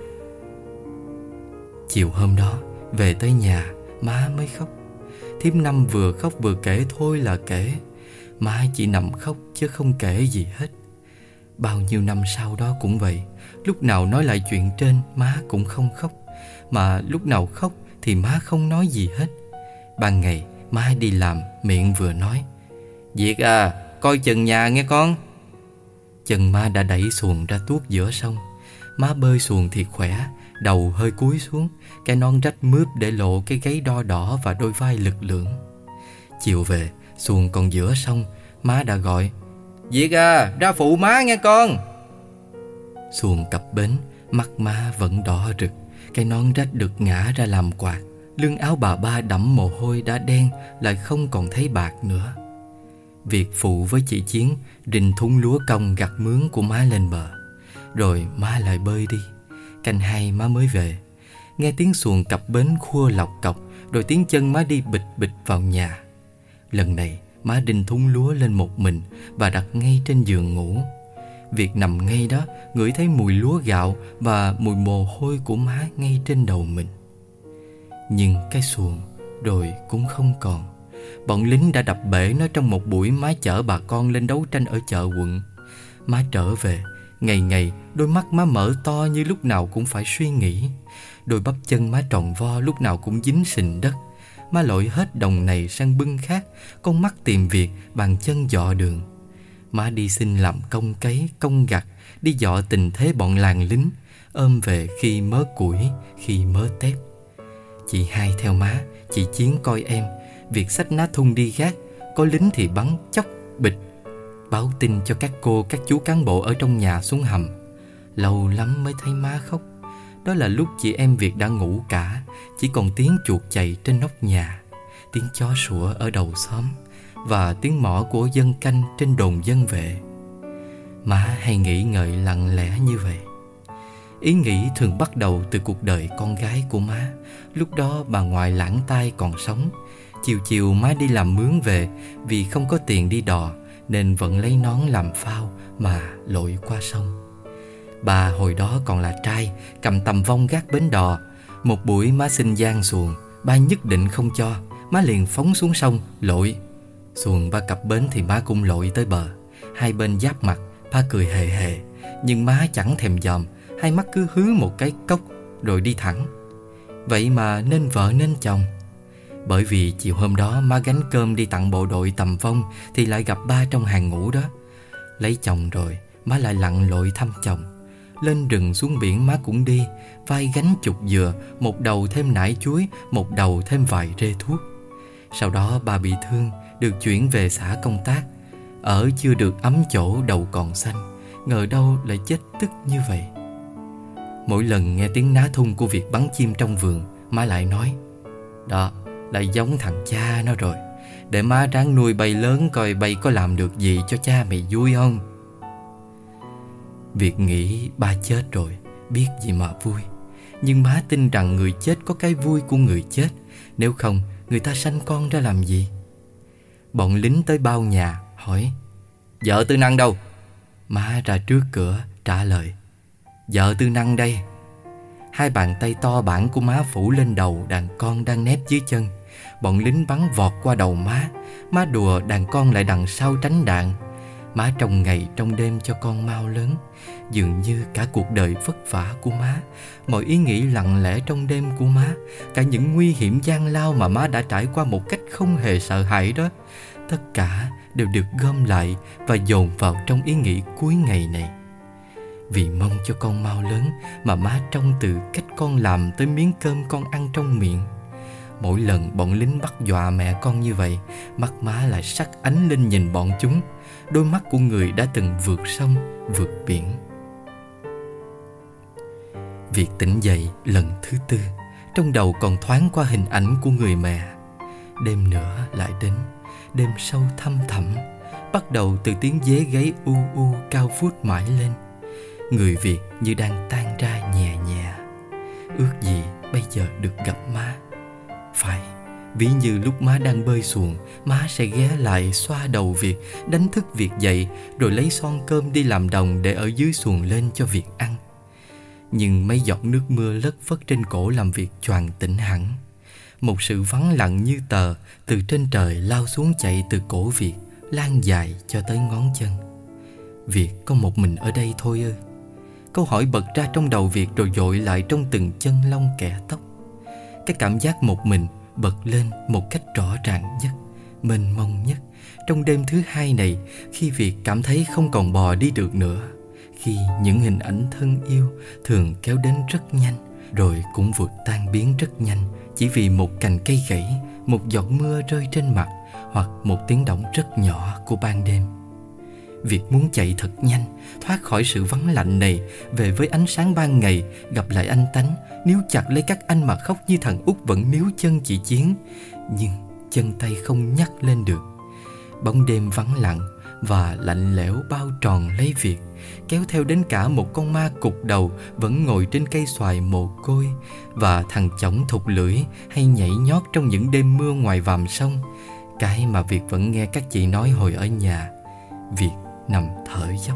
Chiều hôm đó, về tới nhà, má mới khóc. Thím Năm vừa khóc vừa kể thôi là kể. Má chỉ nằm khóc chứ không kể gì hết. Bao nhiêu năm sau đó cũng vậy. Lúc nào nói lại chuyện trên, má cũng không khóc. Mà lúc nào khóc thì má không nói gì hết. Ban ngày, má đi làm, miệng vừa nói: Việt à, coi chừng nhà nghe con. Chân má đã đẩy xuồng ra tuốt giữa sông. Má bơi xuồng thiệt khỏe, đầu hơi cúi xuống, cái nón rách mướp để lộ cái gáy đo đỏ và đôi vai lực lưỡng. Chiều về, xuồng còn giữa sông, má đã gọi: Việt à, ra phụ má nghe con. Xuồng cập bến, mắt má vẫn đỏ rực, cái nón rách được ngã ra làm quạt. Lưng áo bà ba đẫm mồ hôi đã đen, lại không còn thấy bạc nữa. Việt phụ với chị Chiến rình thúng lúa cong gặt mướn của má lên bờ. Rồi má lại bơi đi. Canh hai má mới về. Nghe tiếng xuồng cập bến khua lọc cọc, rồi tiếng chân má đi bịch bịch vào nhà. Lần này má rình thúng lúa lên một mình và đặt ngay trên giường ngủ. Việt nằm ngay đó, ngửi thấy mùi lúa gạo và mùi mồ hôi của má ngay trên đầu mình. Nhưng cái xuồng rồi cũng không còn. Bọn lính đã đập bể nó trong một buổi má chở bà con lên đấu tranh ở chợ quận. Má trở về, ngày ngày đôi mắt má mở to như lúc nào cũng phải suy nghĩ. Đôi bắp chân má tròn vo lúc nào cũng dính sình đất. Má lội hết đồng này sang bưng khác, con mắt tìm việc, bàn chân dọ đường. Má đi xin làm công cấy, công gặt, đi dọ tình thế bọn làng lính, ôm về khi mớ củi, khi mớ tép. Chị hai theo má, chị Chiến coi em, việc xách ná thun đi gác, có lính thì bắn chốc bịch, báo tin cho các cô, các chú cán bộ ở trong nhà xuống hầm. Lâu lắm mới thấy má khóc. Đó là lúc chị em Việt đã ngủ cả, chỉ còn tiếng chuột chạy trên nóc nhà, tiếng chó sủa ở đầu xóm và tiếng mõ của dân canh trên đồn dân vệ. Má hay nghĩ ngợi lặng lẽ như vậy. Ý nghĩ thường bắt đầu từ cuộc đời con gái của má. Lúc đó bà ngoại lãng tai còn sống. Chiều chiều má đi làm mướn về, vì không có tiền đi đò nên vẫn lấy nón làm phao mà lội qua sông. Bà hồi đó còn là trai, cầm tầm vong gác bến đò. Một buổi má xin giang xuồng, ba nhất định không cho. Má liền phóng xuống sông lội. Xuồng ba cập bến thì má cũng lội tới bờ. Hai bên giáp mặt, ba cười hề hề, nhưng má chẳng thèm dòm. Hai mắt cứ hứ một cái cốc rồi đi thẳng. Vậy mà nên vợ nên chồng. Bởi vì chiều hôm đó má gánh cơm đi tặng bộ đội tầm vong thì lại gặp ba trong hàng ngũ đó. Lấy chồng rồi má lại lặn lội thăm chồng. Lên rừng xuống biển má cũng đi, vai gánh chục dừa, một đầu thêm nải chuối, một đầu thêm vài rê thuốc. Sau đó ba bị thương, được chuyển về xã công tác. Ở chưa được ấm chỗ đầu còn xanh, ngờ đâu lại chết tức như vậy. Mỗi lần nghe tiếng ná thun của việc bắn chim trong vườn, má lại nói: đó, lại giống thằng cha nó rồi. Để má ráng nuôi bay lớn coi bay có làm được gì cho cha mày vui không. Việc nghĩ ba chết rồi, biết gì mà vui. Nhưng má tin rằng người chết có cái vui của người chết. Nếu không, người ta sanh con ra làm gì? Bọn lính tới bao nhà, hỏi: vợ Tư Năng đâu? Má ra trước cửa trả lời: vợ Tư Năng đây. Hai bàn tay to bản của má phủ lên đầu đàn con đang nép dưới chân. Bọn lính bắn vọt qua đầu má. Má đùa đàn con lại đằng sau tránh đạn. Má trông ngày trông đêm cho con mau lớn. Dường như cả cuộc đời vất vả của má, mọi ý nghĩ lặng lẽ trong đêm của má, cả những nguy hiểm gian lao mà má đã trải qua một cách không hề sợ hãi đó, tất cả đều được gom lại và dồn vào trong ý nghĩ cuối ngày này. Vì mong cho con mau lớn mà má trông từ cách con làm tới miếng cơm con ăn trong miệng. Mỗi lần bọn lính bắt dọa mẹ con như vậy, mắt má lại sắc ánh lên nhìn bọn chúng, đôi mắt của người đã từng vượt sông, vượt biển. Việc tỉnh dậy lần thứ tư, trong đầu còn thoáng qua hình ảnh của người mẹ. Đêm nữa lại đến, đêm sâu thăm thẳm, bắt đầu từ tiếng dế gáy u u cao vút mãi lên. Người Việt như đang tan ra nhẹ nhẹ. Ước gì bây giờ được gặp má. Phải, ví như lúc má đang bơi xuồng, má sẽ ghé lại xoa đầu Việt, đánh thức Việt dậy, rồi lấy son cơm đi làm đồng để ở dưới xuồng lên cho Việt ăn. Nhưng mấy giọt nước mưa lất phất trên cổ làm Việt choàng tỉnh hẳn. Một sự vắng lặng như tờ từ trên trời lao xuống chạy từ cổ Việt, lan dài cho tới ngón chân. Việt có một mình ở đây thôi ư? Câu hỏi bật ra trong đầu Việt rồi dội lại trong từng chân lông kẻ tóc. Cái cảm giác một mình bật lên một cách rõ ràng nhất, mênh mông nhất trong đêm thứ hai này, khi Việt cảm thấy không còn bò đi được nữa. Khi những hình ảnh thân yêu thường kéo đến rất nhanh, rồi cũng vượt tan biến rất nhanh, chỉ vì một cành cây gãy, một giọt mưa rơi trên mặt, hoặc một tiếng động rất nhỏ của ban đêm. Việt muốn chạy thật nhanh, thoát khỏi sự vắng lạnh này, về với ánh sáng ban ngày, gặp lại anh Tánh, níu chặt lấy các anh mà khóc như thằng Út vẫn níu chân chị Chiến. Nhưng chân tay không nhắc lên được. Bóng đêm vắng lặng và lạnh lẽo bao tròn lấy Việt, kéo theo đến cả một con ma cụt đầu vẫn ngồi trên cây xoài mồ côi, và thằng chổng thụt lưỡi hay nhảy nhót trong những đêm mưa ngoài vàm sông. Cái mà Việt vẫn nghe các chị nói hồi ở nhà. Việt nằm thở dốc.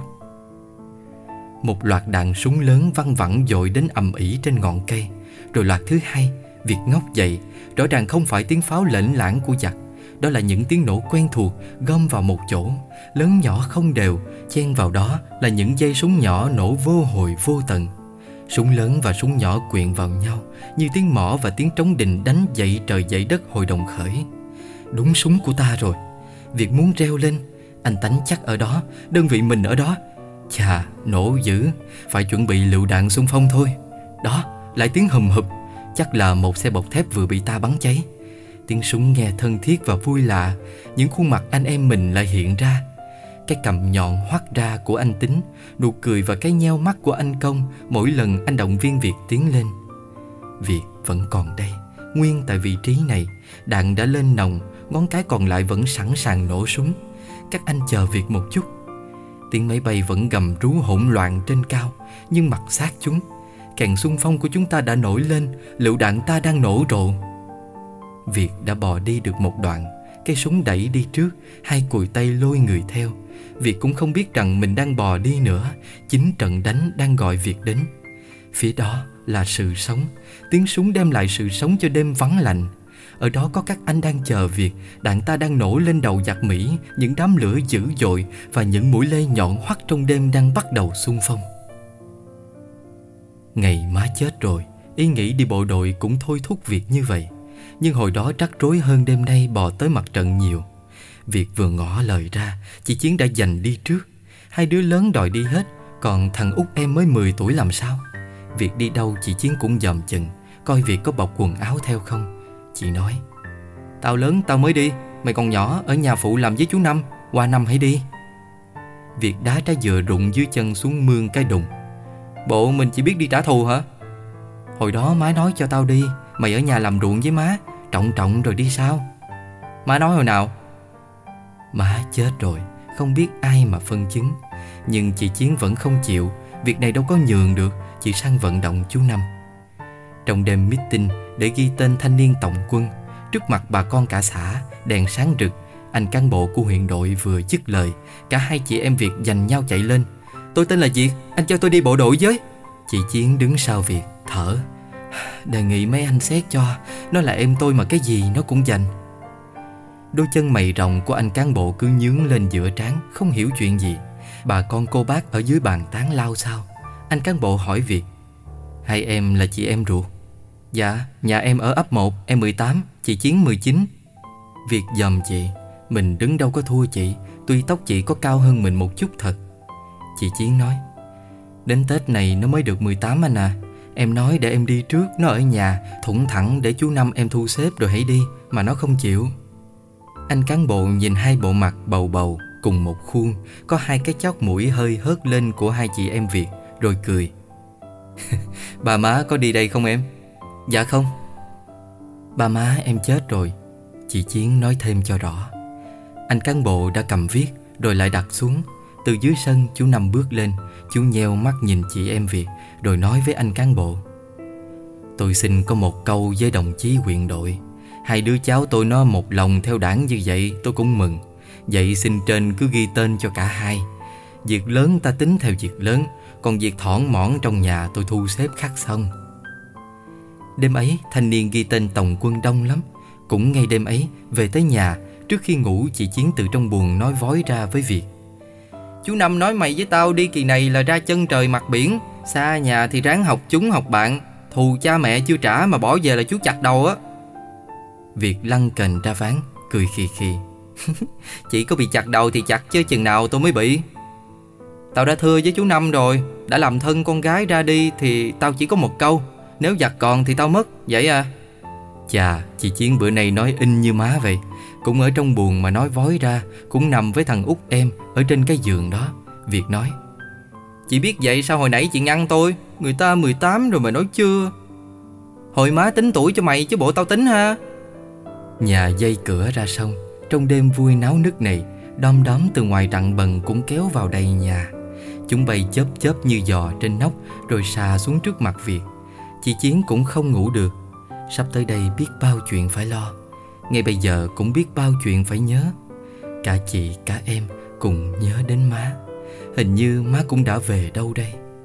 Một loạt đạn súng lớn văng vẳng dội đến ầm ĩ trên ngọn cây. Rồi loạt thứ hai, Việt ngóc dậy. Rõ ràng không phải tiếng pháo lởn lảng của giặc. Đó là những tiếng nổ quen thuộc gom vào một chỗ, lớn nhỏ không đều. Chen vào đó là những dây súng nhỏ nổ vô hồi vô tận. Súng lớn và súng nhỏ quyện vào nhau như tiếng mõ và tiếng trống đình đánh dậy trời dậy đất hồi đồng khởi. Đúng súng của ta rồi. Việt muốn reo lên. Anh Tánh chắc ở đó, đơn vị mình ở đó. Chà, nổ dữ. Phải chuẩn bị lựu đạn xung phong thôi. Đó, lại tiếng hùm hụp. Chắc là một xe bọc thép vừa bị ta bắn cháy. Tiếng súng nghe thân thiết và vui lạ. Những khuôn mặt anh em mình lại hiện ra. Cái cằm nhọn hoắt ra của anh Tính, nụ cười và cái nheo mắt của anh Công mỗi lần anh động viên Việt tiến lên. Việt vẫn còn đây, nguyên tại vị trí này. Đạn đã lên nòng, ngón cái còn lại vẫn sẵn sàng nổ súng. Các anh chờ Việt một chút. Tiếng máy bay vẫn gầm rú hỗn loạn trên cao, nhưng mặt sát chúng. Kèn xung phong của chúng ta đã nổi lên, lựu đạn ta đang nổ rộ. Việt đã bò đi được một đoạn, cây súng đẩy đi trước, hai cùi tay lôi người theo. Việt cũng không biết rằng mình đang bò đi nữa. Chính trận đánh đang gọi Việt đến. Phía đó là sự sống. Tiếng súng đem lại sự sống cho đêm vắng lạnh. Ở đó có các anh đang chờ Việt. Đạn ta đang nổ lên đầu giặc Mỹ. Những đám lửa dữ dội và những mũi lê nhọn hoắt trong đêm đang bắt đầu xung phong. Ngày má chết rồi, ý nghĩ đi bộ đội cũng thôi thúc Việt như vậy. Nhưng hồi đó rắc rối hơn đêm nay bò tới mặt trận nhiều. Việt vừa ngỏ lời ra, chị Chiến đã giành đi trước. Hai đứa lớn đòi đi hết, còn thằng út em mới 10 tuổi làm sao? Việt đi đâu chị Chiến cũng dòm chừng, coi Việt có bọc quần áo theo không. Chị nói: "Tao lớn tao mới đi, mày còn nhỏ ở nhà phụ làm với chú Năm, qua năm hãy đi." Việt đá trái dừa rụng dưới chân xuống mương cái đùng. "Bộ mình chỉ biết đi trả thù hả?" "Hồi đó má nói cho tao đi, mày ở nhà làm ruộng với má, trọng trọng rồi đi sao?" "Má nói hồi nào?" Má chết rồi, không biết ai mà phân chứng. Nhưng chị Chiến vẫn không chịu. Việc này đâu có nhường được. Chị sang vận động chú Năm. Trong đêm meeting để ghi tên thanh niên tổng quân, trước mặt bà con cả xã, đèn sáng rực, anh cán bộ của huyện đội vừa dứt lời, cả hai chị em Việt giành nhau chạy lên. "Tôi tên là Việt, anh cho tôi đi bộ đội với." Chị Chiến đứng sau Việt, thở: "Đề nghị mấy anh xét cho, nó là em tôi mà cái gì nó cũng giành." Đôi chân mày rồng của anh cán bộ cứ nhướng lên giữa trán, không hiểu chuyện gì. Bà con cô bác ở dưới bàn tán lao xao. Anh cán bộ hỏi Việt: "Hai em là chị em ruột?" "Dạ, nhà em ở ấp 1, em 18, chị Chiến 19. Việt dòm chị: "Mình đứng đâu có thua chị, tuy tóc chị có cao hơn mình một chút thật." Chị Chiến nói: "Đến Tết này nó mới được 18 anh à. Em nói để em đi trước, nó ở nhà, thủng thẳng để chú Năm em thu xếp rồi hãy đi, mà nó không chịu." Anh cán bộ nhìn hai bộ mặt bầu bầu cùng một khuôn, có hai cái chóp mũi hơi hớt lên của hai chị em Việt, rồi cười: "Bà má có đi đây không em?" "Dạ không." "Ba má em chết rồi." Chị Chiến nói thêm cho rõ. Anh cán bộ đã cầm viết rồi lại đặt xuống. Từ dưới sân chú Năm bước lên. Chú nheo mắt nhìn chị em Việt rồi nói với anh cán bộ: "Tôi xin có một câu với đồng chí huyện đội. Hai đứa cháu tôi nó một lòng theo đảng như vậy tôi cũng mừng. Vậy xin trên cứ ghi tên cho cả hai. Việc lớn ta tính theo việc lớn, còn việc thỏn mỏn trong nhà tôi thu xếp khắc xong." Đêm ấy thanh niên ghi tên tổng quân đông lắm. Cũng ngay đêm ấy về tới nhà, trước khi ngủ chị Chiến từ trong buồng nói vói ra với Việt: "Chú Năm nói mày với tao đi kỳ này là ra chân trời mặt biển. Xa nhà thì ráng học chúng học bạn. Thù cha mẹ chưa trả mà bỏ về là chú chặt đầu á." Việt lăn kềnh ra ván, cười khì khì: "Chị có bị chặt đầu thì chặt chứ chừng nào tôi mới bị. Tao đã thưa với chú Năm rồi, đã làm thân con gái ra đi thì tao chỉ có một câu: nếu giặt còn thì tao mất, vậy à." Chà, chị Chiến bữa nay nói in như má vậy. Cũng ở trong buồng mà nói vói ra, cũng nằm với thằng út em ở trên cái giường đó. Việt nói: "Chị biết vậy sao hồi nãy chị ngăn tôi? Người ta 18 rồi mà nói chưa. Hồi má tính tuổi cho mày chứ bộ tao tính ha." Nhà dây cửa ra sông. Trong đêm vui náo nức này, đom đóm từ ngoài rặng bần cũng kéo vào đầy nhà. Chúng bay chớp chớp như giò trên nóc rồi xà xuống trước mặt Việt. Chị Chiến cũng không ngủ được. Sắp tới đây biết bao chuyện phải lo. Ngay bây giờ cũng biết bao chuyện phải nhớ. Cả chị cả em cùng nhớ đến má. Hình như má cũng đã về đâu đây.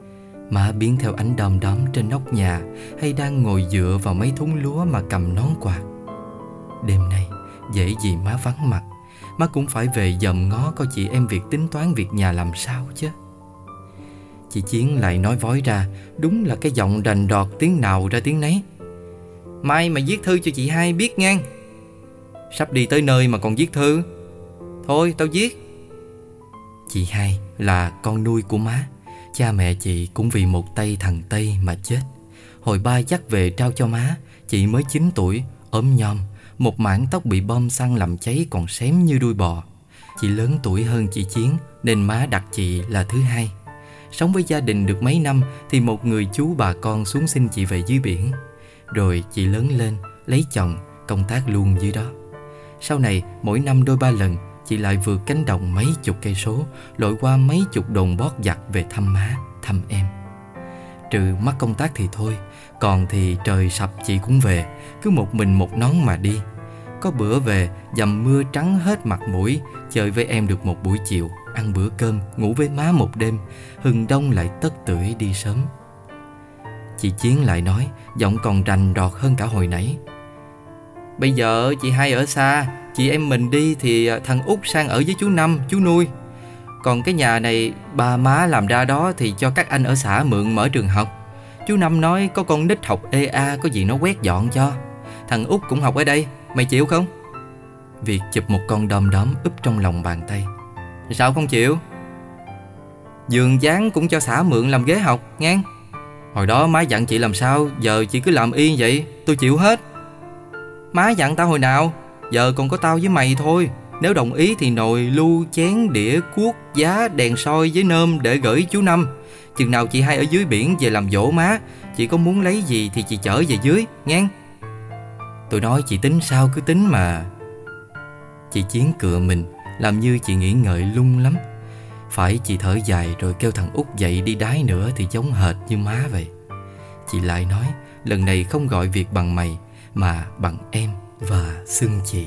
Má biến theo ánh đom đóm trên nóc nhà, hay đang ngồi dựa vào mấy thúng lúa mà cầm nón quạt. Đêm nay dễ gì má vắng mặt, má cũng phải về dòm ngó coi chị em Việt tính toán việc nhà làm sao chứ. Chị Chiến lại nói vói ra, đúng là cái giọng rành đọt tiếng nào ra tiếng nấy. Mai mà viết thư cho chị hai biết ngang. Sắp đi tới nơi mà còn viết thư. Thôi tao viết. Chị hai là con nuôi của má. Cha mẹ chị cũng vì một tay thằng Tây mà chết. Hồi ba dắt về trao cho má, chị mới 9 tuổi, ốm nhom, một mảng tóc bị bom xăng làm cháy còn xém như đuôi bò. Chị lớn tuổi hơn chị Chiến nên má đặt chị là thứ hai. Sống với gia đình được mấy năm thì một người chú bà con xuống xin chị về dưới biển. Rồi chị lớn lên, lấy chồng, công tác luôn dưới đó. Sau này mỗi năm đôi ba lần chị lại vượt cánh đồng mấy chục cây số, lội qua mấy chục đồn bót giặc về thăm má, thăm em. Trừ mắc công tác thì thôi, còn thì trời sập chị cũng về, cứ một mình một nón mà đi. Có bữa về dầm mưa trắng hết mặt mũi, chơi với em được một buổi chiều, ăn bữa cơm, ngủ với má một đêm, hừng đông lại tất tưởi đi sớm. Chị Chiến lại nói, giọng còn rành rọt hơn cả hồi nãy. Bây giờ chị hai ở xa, chị em mình đi thì thằng Út sang ở với chú Năm, chú nuôi. Còn cái nhà này ba má làm ra đó thì cho các anh ở xã mượn mở trường học. Chú Năm nói có con nít học EA, có gì nó quét dọn cho. Thằng Út cũng học ở đây, mày chịu không? Việt chụp một con đom đóm úp trong lòng bàn tay. Sao không chịu? Giường dáng cũng cho xã mượn làm ghế học, ngang. Hồi đó má dặn chị làm sao, giờ chị cứ làm y vậy, tôi chịu hết. Má dặn tao hồi nào? Giờ còn có tao với mày thôi. Nếu đồng ý thì nồi, lu, chén, đĩa, cuốc, giá, đèn soi với nơm để gửi chú Năm. Chừng nào chị hai ở dưới biển về làm dỗ má, chị có muốn lấy gì thì chị chở về dưới, ngang. Tôi nói chị tính sao cứ tính mà. Chị Chiến cựa mình, làm như chị nghĩ ngợi lung lắm. Phải chị thở dài rồi kêu thằng Út dậy đi đái nữa thì giống hệt như má vậy. Chị lại nói, lần này không gọi Việt bằng mày mà bằng em và xưng chị.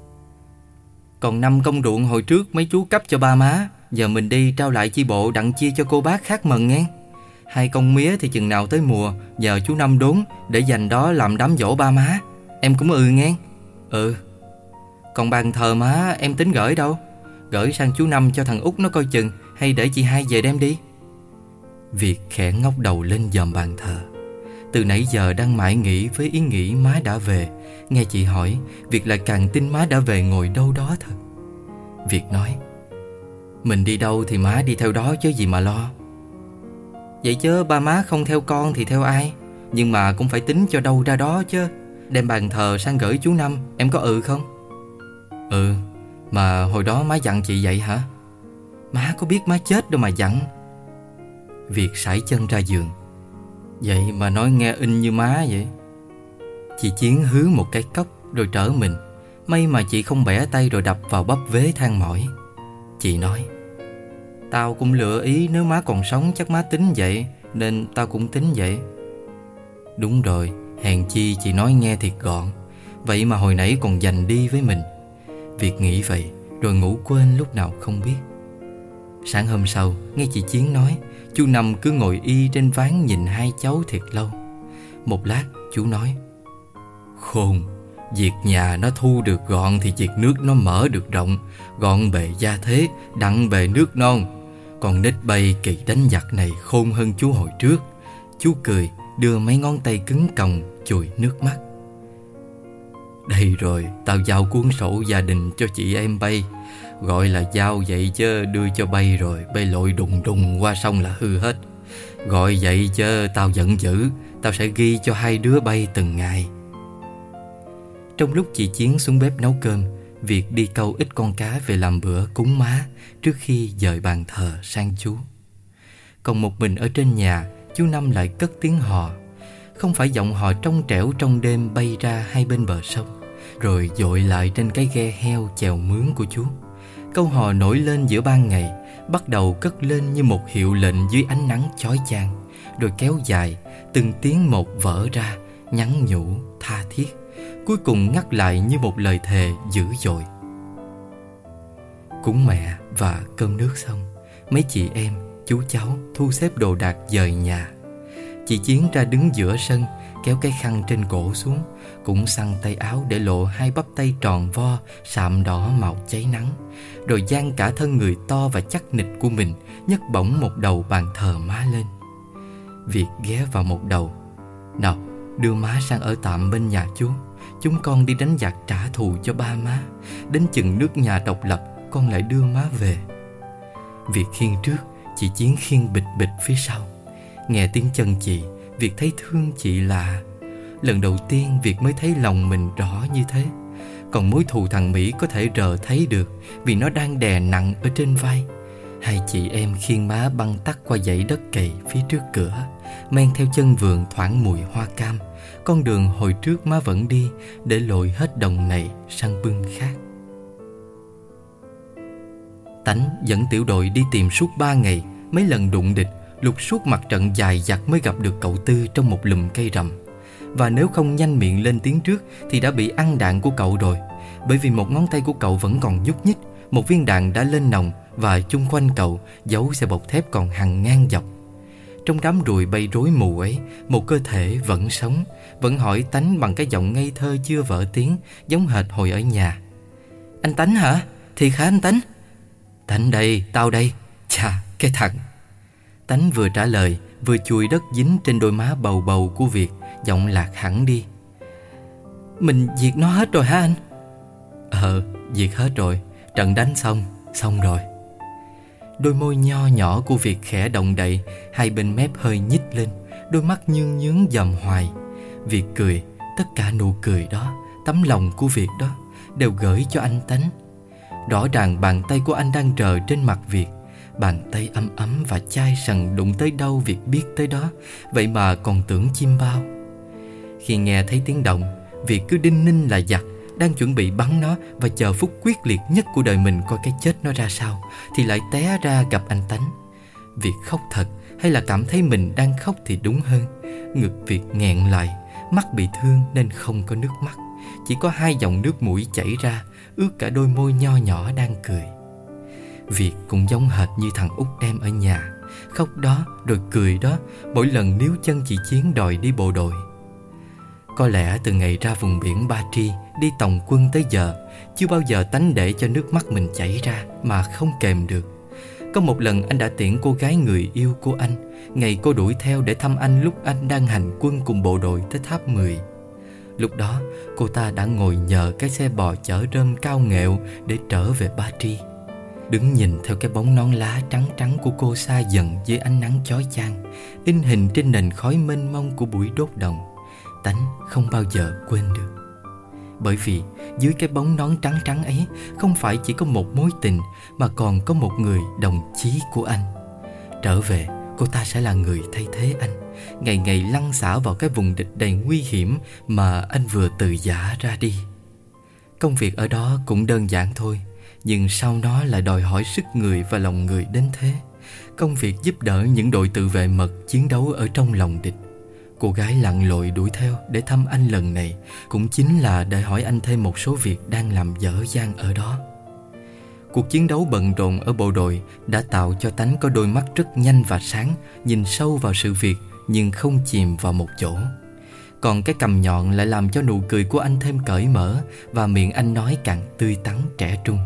Còn 5 công ruộng hồi trước mấy chú cấp cho ba má, giờ mình đi trao lại chi bộ đặng chia cho cô bác khác mần nghe. 2 công mía thì chừng nào tới mùa, giờ chú Năm đốn để dành đó làm đám dỗ ba má. Em cũng nghe. Ừ. Còn bàn thờ má em tính gửi đâu? Gửi sang chú Năm cho thằng Út nó coi chừng, hay để chị hai về đem đi? Việt khẽ ngóc đầu lên dòm bàn thờ. Từ nãy giờ đang mãi nghĩ với ý nghĩ má đã về. Nghe chị hỏi, Việt lại càng tin má đã về ngồi đâu đó thật. Việt nói, mình đi đâu thì má đi theo đó chứ gì mà lo. Vậy chứ ba má không theo con thì theo ai? Nhưng mà cũng phải tính cho đâu ra đó chứ. Đem bàn thờ sang gửi chú Năm, em có không? Ừ, mà hồi đó má dặn chị vậy hả? Má có biết má chết đâu mà dặn. Việt sải chân ra giường. Vậy mà nói nghe in như má vậy. Chị Chiến hứ một cái cốc rồi trở mình. May mà chị không bẻ tay rồi đập vào bắp vế than mỏi. Chị nói, tao cũng lựa ý nếu má còn sống chắc má tính vậy, nên tao cũng tính vậy. Đúng rồi, hèn chi chị nói nghe thiệt gọn. Vậy mà hồi nãy còn giành đi với mình. Việt nghĩ vậy rồi ngủ quên lúc nào không biết. Sáng hôm sau nghe chị Chiến nói, chú Năm cứ ngồi y trên ván nhìn hai cháu thiệt lâu. Một lát chú nói, khôn, việc nhà nó thu được gọn thì việc nước nó mở được rộng. Gọn bề gia thế, đặng bề nước non. Còn nít bay kỳ đánh giặc này khôn hơn chú hồi trước. Chú cười, đưa mấy ngón tay cứng còng chùi nước mắt. Đây rồi, tao giao cuốn sổ gia đình cho chị em bay. Gọi là giao vậy chứ đưa cho bay rồi bay lội đùng đùng qua sông là hư hết. Gọi vậy chứ tao giận dữ, tao sẽ ghi cho hai đứa bay từng ngày. Trong lúc chị Chiến xuống bếp nấu cơm, Việt đi câu ít con cá về làm bữa cúng má trước khi dời bàn thờ sang chú. Còn một mình ở trên nhà, chú Năm lại cất tiếng hò. Không phải giọng hò trong trẻo trong đêm bay ra hai bên bờ sông, rồi dội lại trên cái ghe heo chèo mướn của chú. Câu hò nổi lên giữa ban ngày, bắt đầu cất lên như một hiệu lệnh dưới ánh nắng chói chang, rồi kéo dài, từng tiếng một vỡ ra, nhắn nhủ, tha thiết, cuối cùng ngắt lại như một lời thề dữ dội. Cúng mẹ và cơm nước xong, mấy chị em, chú cháu thu xếp đồ đạc dời nhà Chị Chiến ra đứng giữa sân, kéo cái khăn trên cổ xuống, cũng xăn tay áo để lộ hai bắp tay tròn vo, sạm đỏ màu cháy nắng. Rồi dang cả thân người to và chắc nịch của mình, nhấc bổng một đầu bàn thờ má lên. Việt ghé vào một đầu. Nào, đưa má sang ở tạm bên nhà chú. Chúng con đi đánh giặc trả thù cho ba má. Đến chừng nước nhà độc lập, con lại đưa má về. Việt khiêng trước, chị Chiến khiêng bịch bịch phía sau. Nghe tiếng chân chị, Việt thấy thương chị lạ. Lần đầu tiên Việt mới thấy lòng mình rõ như thế. Còn mối thù thằng Mỹ có thể rờ thấy được, vì nó đang đè nặng ở trên vai. Hai chị em khiêng má băng tắc qua dãy đất cày phía trước cửa, men theo chân vườn thoảng mùi hoa cam. Con đường hồi trước má vẫn đi, để lội hết đồng này sang bưng khác. Tánh dẫn tiểu đội đi tìm suốt 3 ngày, mấy lần đụng địch, lục suốt mặt trận dài dặt mới gặp được cậu Tư trong một lùm cây rậm. Và nếu không nhanh miệng lên tiếng trước thì đã bị ăn đạn của cậu rồi. Bởi vì một ngón tay của cậu vẫn còn nhúc nhích, một viên đạn đã lên nòng và chung quanh cậu dấu xe bọc thép còn hằn ngang dọc. Trong đám ruồi bay rối mù ấy, một cơ thể vẫn sống, vẫn hỏi Tánh bằng cái giọng ngây thơ chưa vỡ tiếng, giống hệt hồi ở nhà. Anh Tánh hả? Thiệt hả anh Tánh? Tánh đây, tao đây. Chà, cái thằng. Tánh vừa trả lời, vừa chùi đất dính trên đôi má bầu bầu của Việt, giọng lạc hẳn đi. Mình diệt nó hết rồi hả anh? Diệt hết rồi. Trận đánh xong rồi. Đôi môi nho nhỏ của Việt khẽ động đậy, hai bên mép hơi nhích lên, đôi mắt nhương nhướng dầm hoài. Việt cười, tất cả nụ cười đó, tấm lòng của Việt đó, đều gửi cho anh Tánh. Rõ ràng bàn tay của anh đang rờ trên mặt Việt, bàn tay ấm ấm và chai sần, đụng tới đâu Việt biết tới đó, vậy mà còn tưởng chim bao. Khi nghe thấy tiếng động, Việt cứ đinh ninh là giặc, đang chuẩn bị bắn nó và chờ phút quyết liệt nhất của đời mình coi cái chết nó ra sao, thì lại té ra gặp anh Tánh. Việt khóc thật, hay là cảm thấy mình đang khóc thì đúng hơn. Ngực Việt nghẹn lại, mắt bị thương nên không có nước mắt, chỉ có 2 dòng nước mũi chảy ra, ướt cả đôi môi nho nhỏ đang cười. Việt cũng giống hệt như thằng út em ở nhà, khóc đó rồi cười đó mỗi lần níu chân chị Chiến đòi đi bộ đội. Có lẽ từ ngày ra vùng biển Ba Tri đi tòng quân tới giờ, chưa bao giờ Tánh để cho nước mắt mình chảy ra mà không kềm được. Có một lần anh đã tiễn cô gái người yêu của anh, ngày cô đuổi theo để thăm anh lúc anh đang hành quân cùng bộ đội tới Tháp 10. Lúc đó cô ta đã ngồi nhờ cái xe bò chở rơm cao nghẹo để trở về Ba Tri. Đứng nhìn theo cái bóng nón lá trắng trắng của cô xa dần dưới ánh nắng chói chang, in hình trên nền khói mênh mông của buổi đốt đồng, Tánh không bao giờ quên được. Bởi vì dưới cái bóng nón trắng trắng ấy không phải chỉ có một mối tình, mà còn có một người đồng chí của anh. Trở về, cô ta sẽ là người thay thế anh, ngày ngày lăn xả vào cái vùng địch đầy nguy hiểm mà anh vừa từ giã ra đi. Công việc ở đó cũng đơn giản thôi, nhưng sau nó lại đòi hỏi sức người và lòng người đến thế. Công việc giúp đỡ những đội tự vệ mật chiến đấu ở trong lòng địch. Cô gái lặn lội đuổi theo để thăm anh lần này cũng chính là để hỏi anh thêm một số việc đang làm dở dang ở đó. Cuộc chiến đấu bận rộn ở bộ đội đã tạo cho Tánh có đôi mắt rất nhanh và sáng, nhìn sâu vào sự việc nhưng không chìm vào một chỗ. Còn cái cằm nhọn lại làm cho nụ cười của anh thêm cởi mở, và miệng anh nói càng tươi tắn trẻ trung.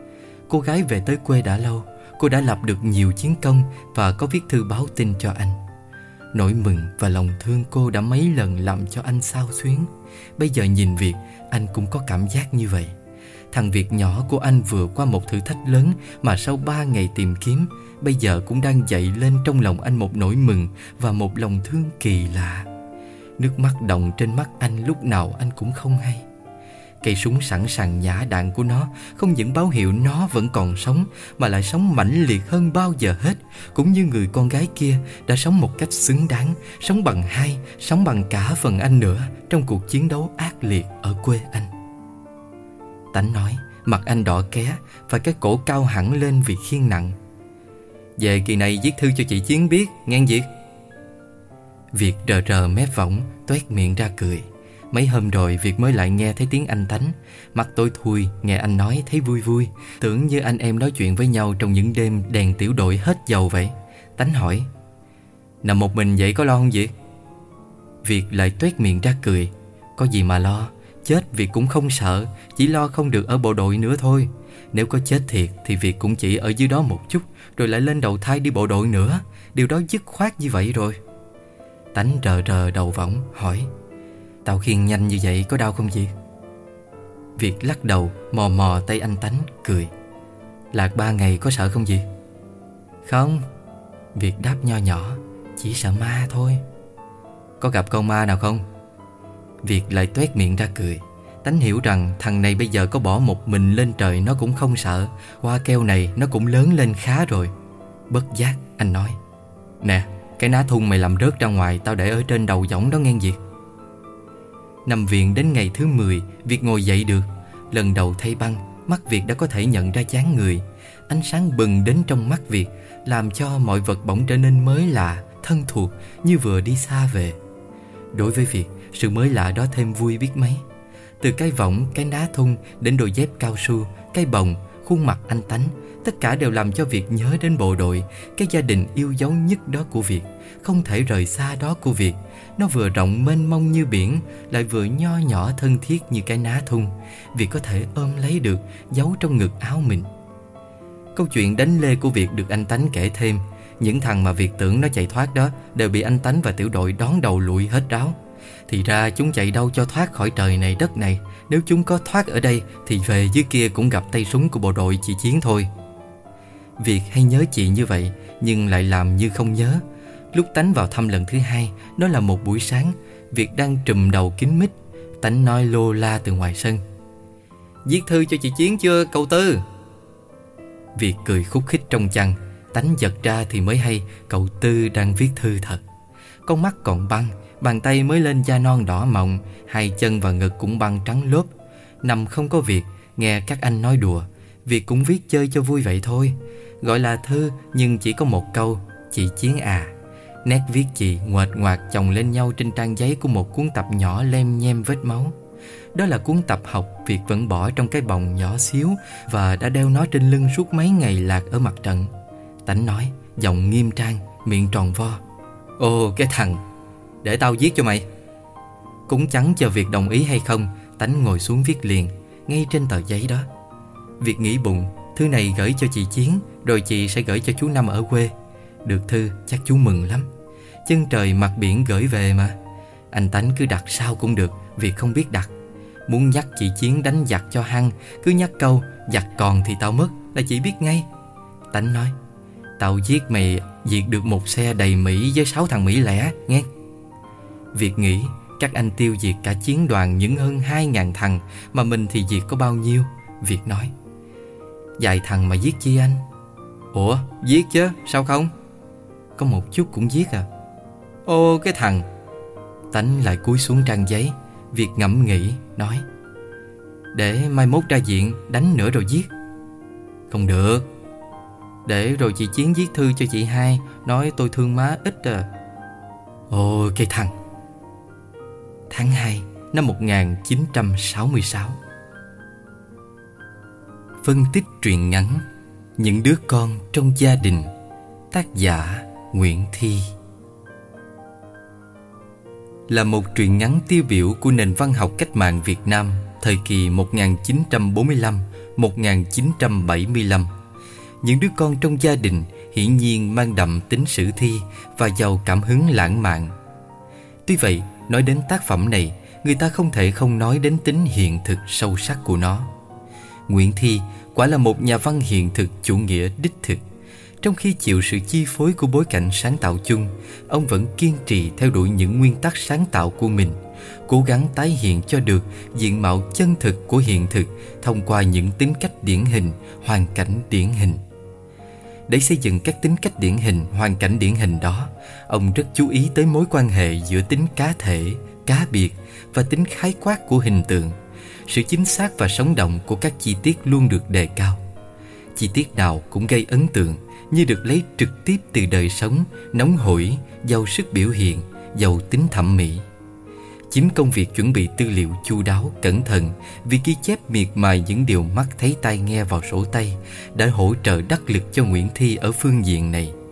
Cô gái về tới quê đã lâu, cô đã lập được nhiều chiến công và có viết thư báo tin cho anh. Nỗi mừng và lòng thương cô đã mấy lần làm cho anh xao xuyến. Bây giờ nhìn Việt, anh cũng có cảm giác như vậy. Thằng Việt nhỏ của anh vừa qua một thử thách lớn mà sau 3 ngày tìm kiếm, bây giờ cũng đang dậy lên trong lòng anh một nỗi mừng và một lòng thương kỳ lạ. Nước mắt đọng trên mắt anh lúc nào anh cũng không hay. Cây súng sẵn sàng nhả đạn của nó không những báo hiệu nó vẫn còn sống, mà lại sống mãnh liệt hơn bao giờ hết. Cũng như người con gái kia đã sống một cách xứng đáng, sống bằng 2, sống bằng cả phần anh nữa trong cuộc chiến đấu ác liệt ở quê anh. Tánh nói, mặt anh đỏ ké và cái cổ cao hẳn lên vì khiêng nặng. Về kỳ này viết thư cho chị Chiến biết, nghe Việt. Việt rờ mép võng, toét miệng ra cười. Mấy hôm rồi Việt mới lại nghe thấy tiếng anh Tánh. Mắt tối thui, nghe anh nói thấy vui vui, tưởng như anh em nói chuyện với nhau trong những đêm đèn tiểu đội hết dầu vậy. Tánh hỏi, nằm một mình vậy có lo không Việt? Việt lại toét miệng ra cười. Có gì mà lo, chết Việt cũng không sợ, chỉ lo không được ở bộ đội nữa thôi. Nếu có chết thiệt thì Việt cũng chỉ ở dưới đó một chút, rồi lại lên đầu thai đi bộ đội nữa. Điều đó dứt khoát như vậy rồi. Tánh rờ rờ đầu võng hỏi: Tao khiêng nhanh như vậy có đau không Việt? Việt lắc đầu, mò mò tay anh Tánh, cười: Lạc 3 ngày có sợ không Việt? Không. Việt đáp nho nhỏ: Chỉ sợ ma thôi. Có gặp con ma nào không? Việt lại toét miệng ra cười. Tánh hiểu rằng thằng này bây giờ có bỏ một mình lên trời nó cũng không sợ. Hoa keo này nó cũng lớn lên khá rồi. Bất giác anh nói: Nè, cái ná thun mày làm rớt ra ngoài, tao để ở trên đầu võng đó nghe Việt. Nằm viện đến ngày thứ 10, Việt ngồi dậy được. Lần đầu thay băng, mắt Việt đã có thể nhận ra dáng người. Ánh sáng bừng đến trong mắt Việt, làm cho mọi vật bỗng trở nên mới lạ, thân thuộc, như vừa đi xa về. Đối với Việt, sự mới lạ đó thêm vui biết mấy. Từ cái võng, cái ná thun đến đôi dép cao su, cái bồng, khuôn mặt anh Tánh, tất cả đều làm cho Việt nhớ đến bộ đội, cái gia đình yêu dấu nhất đó của Việt, không thể rời xa đó của Việt. Nó vừa rộng mênh mông như biển, lại vừa nho nhỏ thân thiết như cái ná thun. Việt có thể ôm lấy được, giấu trong ngực áo mình. Câu chuyện đánh lê của Việt được anh Tánh kể thêm. Những thằng mà Việt tưởng nó chạy thoát đó đều bị anh Tánh và tiểu đội đón đầu lụi hết ráo. Thì ra chúng chạy đâu cho thoát khỏi trời này đất này. Nếu chúng có thoát ở đây thì về dưới kia cũng gặp tay súng của bộ đội chị Chiến thôi. Việt hay nhớ chị như vậy, nhưng lại làm như không nhớ. Lúc Tánh vào thăm lần thứ 2, đó là một buổi sáng. Việt đang trùm đầu kín mít. Tánh nói lô la từ ngoài sân: Viết thư cho chị Chiến chưa cậu Tư? Việt cười khúc khích trong chăn. Tánh giật ra thì mới hay cậu Tư đang viết thư thật. Con mắt còn băng, bàn tay mới lên da non đỏ mọng, hai chân và ngực cũng băng trắng lốp. Nằm không có việc, nghe các anh nói đùa, Việt cũng viết chơi cho vui vậy thôi. Gọi là thư nhưng chỉ có một câu: Chị Chiến à. Nét viết chị nguệch ngoạc chồng lên nhau trên trang giấy của một cuốn tập nhỏ lem nhem vết máu. Đó là cuốn tập học Việt vẫn bỏ trong cái bồng nhỏ xíu và đã đeo nó trên lưng suốt mấy ngày lạc ở mặt trận. Tánh nói, giọng nghiêm trang, miệng tròn vo: Ồ cái thằng, để tao viết cho mày. Cũng chẳng chờ Việt đồng ý hay không, Tánh ngồi xuống viết liền, ngay trên tờ giấy đó. Việt nghĩ bụng, thư này gửi cho chị Chiến, rồi chị sẽ gửi cho chú Năm ở quê. Được thư chắc chú mừng lắm. Chân trời mặt biển gửi về mà. Anh Tánh cứ đặt sao cũng được, Việt không biết đặt. Muốn nhắc chị Chiến đánh giặc cho hăng, cứ nhắc câu giặc còn thì tao mất là chị biết ngay. Tánh nói: Tao giết mày diệt được một xe đầy Mỹ với 6 thằng Mỹ lẻ nghe. Việt nghĩ các anh tiêu diệt cả chiến đoàn những hơn 2.000 thằng, mà mình thì diệt có bao nhiêu. Việt nói: Vài thằng mà giết chi anh? Ủa giết chứ sao không? Có một chút cũng giết à? Ô cái thằng. Tánh lại cúi xuống trang giấy. Việt ngẫm nghĩ nói: Để mai mốt ra diện đánh nữa rồi giết. Không được. Để rồi chị Chiến viết thư cho chị hai, nói tôi thương má ít à. Ồ cái thằng. Tháng 2 năm 1966. Phân tích truyện ngắn Những đứa con trong gia đình. Tác giả Nguyễn Thi. Là một truyện ngắn tiêu biểu của nền văn học cách mạng Việt Nam thời kỳ 1945-1975. Những đứa con trong gia đình hiển nhiên mang đậm tính sử thi và giàu cảm hứng lãng mạn. Tuy vậy, nói đến tác phẩm này, người ta không thể không nói đến tính hiện thực sâu sắc của nó. Nguyễn Thi quả là một nhà văn hiện thực chủ nghĩa đích thực. Trong khi chịu sự chi phối của bối cảnh sáng tạo chung, ông vẫn kiên trì theo đuổi những nguyên tắc sáng tạo của mình, cố gắng tái hiện cho được diện mạo chân thực của hiện thực thông qua những tính cách điển hình, hoàn cảnh điển hình. Để xây dựng các tính cách điển hình, hoàn cảnh điển hình đó, ông rất chú ý tới mối quan hệ giữa tính cá thể, cá biệt và tính khái quát của hình tượng. Sự chính xác và sống động của các chi tiết luôn được đề cao. Chi tiết nào cũng gây ấn tượng, như được lấy trực tiếp từ đời sống, nóng hổi, giàu sức biểu hiện, giàu tính thẩm mỹ. Chính công việc chuẩn bị tư liệu chu đáo, cẩn thận, việc ghi chép miệt mài những điều mắt thấy tai nghe vào sổ tay đã hỗ trợ đắc lực cho Nguyễn Thi ở phương diện này.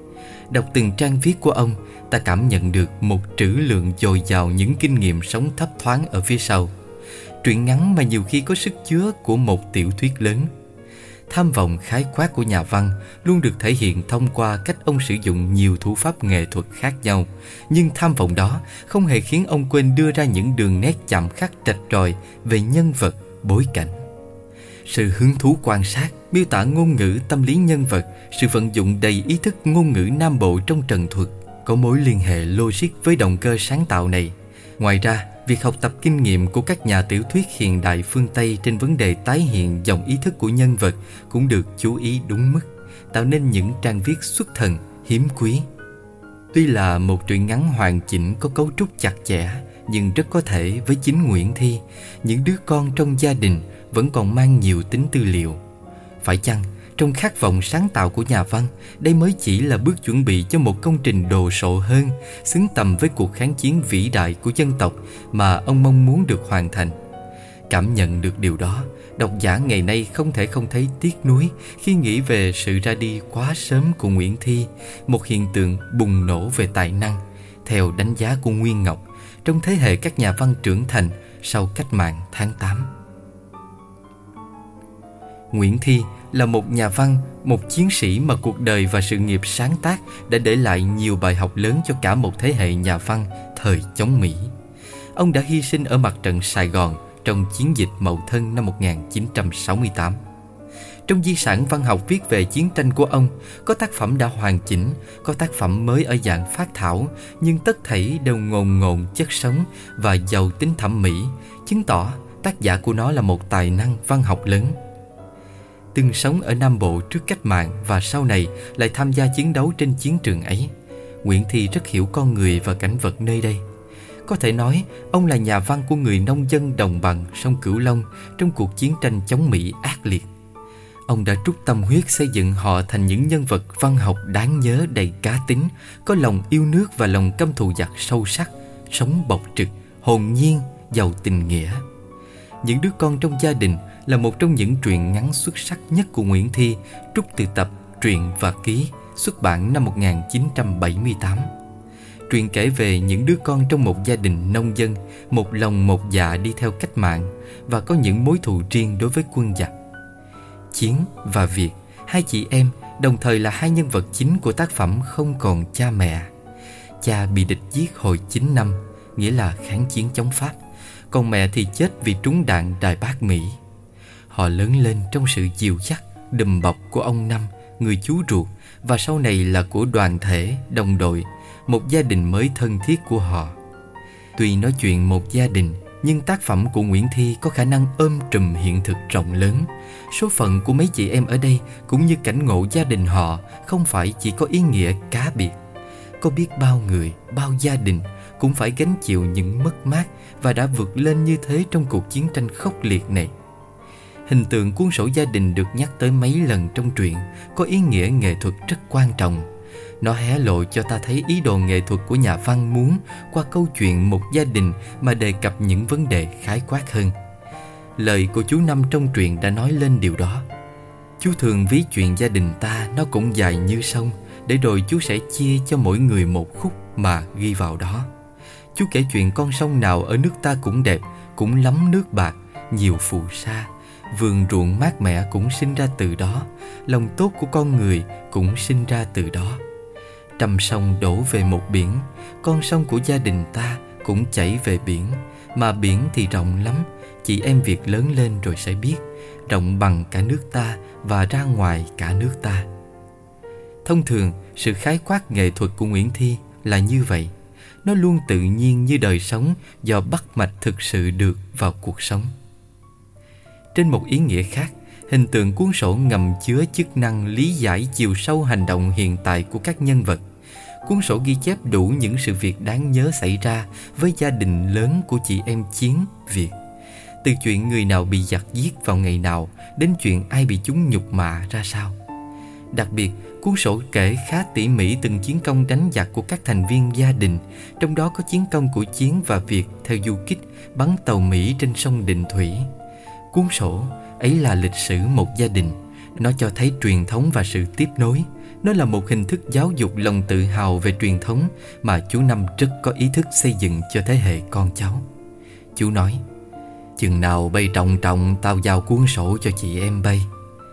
Đọc từng trang viết của ông, ta cảm nhận được một trữ lượng dồi dào những kinh nghiệm sống thấp thoáng ở phía sau. Truyện ngắn mà nhiều khi có sức chứa của một tiểu thuyết lớn. Tham vọng khái quát của nhà văn luôn được thể hiện thông qua cách ông sử dụng nhiều thủ pháp nghệ thuật khác nhau. Nhưng tham vọng đó không hề khiến ông quên đưa ra những đường nét chạm khắc rạch ròi về nhân vật, bối cảnh. Sự hứng thú quan sát, miêu tả ngôn ngữ tâm lý nhân vật, sự vận dụng đầy ý thức ngôn ngữ Nam Bộ trong trần thuật có mối liên hệ logic với động cơ sáng tạo này. Ngoài ra, việc học tập kinh nghiệm của các nhà tiểu thuyết hiện đại phương Tây trên vấn đề tái hiện dòng ý thức của nhân vật cũng được chú ý đúng mức, tạo nên những trang viết xuất thần, hiếm quý. Tuy là một truyện ngắn hoàn chỉnh có cấu trúc chặt chẽ, nhưng rất có thể với chính Nguyễn Thi, những đứa con trong gia đình vẫn còn mang nhiều tính tư liệu. Phải chăng trong khát vọng sáng tạo của nhà văn, đây mới chỉ là bước chuẩn bị cho một công trình đồ sộ hơn, xứng tầm với cuộc kháng chiến vĩ đại của dân tộc mà ông mong muốn được hoàn thành? Cảm nhận được điều đó, độc giả ngày nay không thể không thấy tiếc nuối khi nghĩ về sự ra đi quá sớm của Nguyễn Thi, một hiện tượng bùng nổ về tài năng, theo đánh giá của Nguyên Ngọc, trong thế hệ các nhà văn trưởng thành sau cách mạng tháng 8. Nguyễn Thi là một nhà văn, một chiến sĩ mà cuộc đời và sự nghiệp sáng tác đã để lại nhiều bài học lớn cho cả một thế hệ nhà văn thời chống Mỹ. Ông đã hy sinh ở mặt trận Sài Gòn trong chiến dịch Mậu Thân năm 1968. Trong di sản văn học viết về chiến tranh của ông, có tác phẩm đã hoàn chỉnh, có tác phẩm mới ở dạng phác thảo, nhưng tất thảy đều ngồn ngộn chất sống và giàu tính thẩm mỹ, chứng tỏ tác giả của nó là một tài năng văn học lớn. Từng sống ở Nam Bộ trước cách mạng và sau này lại tham gia chiến đấu trên chiến trường ấy, Nguyễn Thi rất hiểu con người và cảnh vật nơi đây. Có thể nói, ông là nhà văn của người nông dân đồng bằng sông Cửu Long trong cuộc chiến tranh chống Mỹ ác liệt. Ông đã trút tâm huyết xây dựng họ thành những nhân vật văn học đáng nhớ, đầy cá tính, có lòng yêu nước và lòng căm thù giặc sâu sắc, sống bộc trực, hồn nhiên, giàu tình nghĩa. Những đứa con trong gia đình là một trong những truyện ngắn xuất sắc nhất của Nguyễn Thi, trút từ tập Truyện và Ký, xuất bản năm 1978. Truyện kể về những đứa con trong một gia đình nông dân, một lòng một dạ đi theo cách mạng và có những mối thù riêng đối với quân giặc. Chiến và Việt, hai chị em, đồng thời là hai nhân vật chính của tác phẩm Không Còn Cha Mẹ. Cha bị địch giết hồi 9 năm, nghĩa là kháng chiến chống Pháp, còn mẹ thì chết vì trúng đạn Đài Bắc Mỹ. Họ lớn lên trong sự dìu dắt, đùm bọc của ông Năm, người chú ruột, và sau này là của đoàn thể, đồng đội, một gia đình mới thân thiết của họ. Tuy nói chuyện một gia đình, nhưng tác phẩm của Nguyễn Thi có khả năng ôm trùm hiện thực rộng lớn. Số phận của mấy chị em ở đây cũng như cảnh ngộ gia đình họ không phải chỉ có ý nghĩa cá biệt. Có biết bao người, bao gia đình cũng phải gánh chịu những mất mát và đã vượt lên như thế trong cuộc chiến tranh khốc liệt này. Hình tượng cuốn sổ gia đình được nhắc tới mấy lần trong truyện có ý nghĩa nghệ thuật rất quan trọng. Nó hé lộ cho ta thấy ý đồ nghệ thuật của nhà văn muốn qua câu chuyện một gia đình mà đề cập những vấn đề khái quát hơn. Lời của chú Năm trong truyện đã nói lên điều đó. Chú thường ví chuyện gia đình ta nó cũng dài như sông, để rồi chú sẽ chia cho mỗi người một khúc mà ghi vào đó. Chú kể chuyện con sông nào ở nước ta cũng đẹp, cũng lắm nước bạc, nhiều phù sa. Vườn ruộng mát mẻ cũng sinh ra từ đó, lòng tốt của con người cũng sinh ra từ đó. Trăm sông đổ về một biển, con sông của gia đình ta cũng chảy về biển. Mà biển thì rộng lắm, chị em Việt lớn lên rồi sẽ biết, rộng bằng cả nước ta và ra ngoài cả nước ta. Thông thường, sự khái quát nghệ thuật của Nguyễn Thi là như vậy. Nó luôn tự nhiên như đời sống do bắt mạch thực sự được vào cuộc sống. Trên một ý nghĩa khác, hình tượng cuốn sổ ngầm chứa chức năng lý giải chiều sâu hành động hiện tại của các nhân vật. Cuốn sổ ghi chép đủ những sự việc đáng nhớ xảy ra với gia đình lớn của chị em Chiến, Việt. Từ chuyện người nào bị giặc giết vào ngày nào đến chuyện ai bị chúng nhục mạ ra sao. Đặc biệt, cuốn sổ kể khá tỉ mỉ từng chiến công đánh giặc của các thành viên gia đình, trong đó có chiến công của Chiến và Việt theo du kích bắn tàu Mỹ trên sông Định Thủy. Cuốn sổ ấy là lịch sử một gia đình, Nó cho thấy truyền thống và sự tiếp nối. Nó là một hình thức giáo dục lòng tự hào về truyền thống mà chú Năm rất có ý thức xây dựng cho thế hệ con cháu. Chú nói: chừng nào bay trọng trọng, tao giao cuốn sổ cho chị em bay.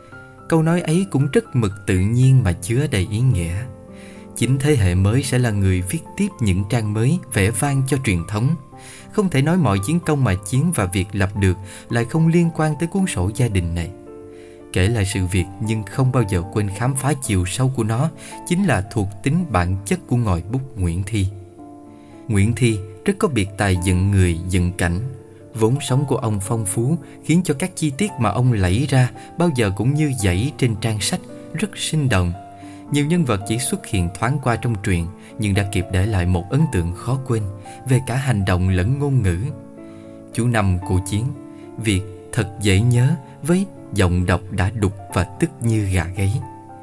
Câu nói ấy cũng rất mực tự nhiên mà chứa đầy ý nghĩa. Chính thế hệ mới sẽ là người viết tiếp những trang mới, vẽ vang cho truyền thống. Không thể nói mọi chiến công mà Chiến và Việt lập được lại không liên quan tới cuốn sổ gia đình này. Kể lại sự việc nhưng không bao giờ quên khám phá chiều sâu của nó chính là thuộc tính bản chất của ngòi bút Nguyễn Thi. Nguyễn Thi rất có biệt tài dựng người, dựng cảnh. Vốn sống của ông phong phú khiến cho các chi tiết mà ông lẫy ra bao giờ cũng như dãy trên trang sách, rất sinh động. Nhiều nhân vật chỉ xuất hiện thoáng qua trong truyện nhưng đã kịp để lại một ấn tượng khó quên về cả hành động lẫn ngôn ngữ. Chú Năm của Chiến, Việt thật dễ nhớ với giọng đọc đã đục và tức như gà gáy.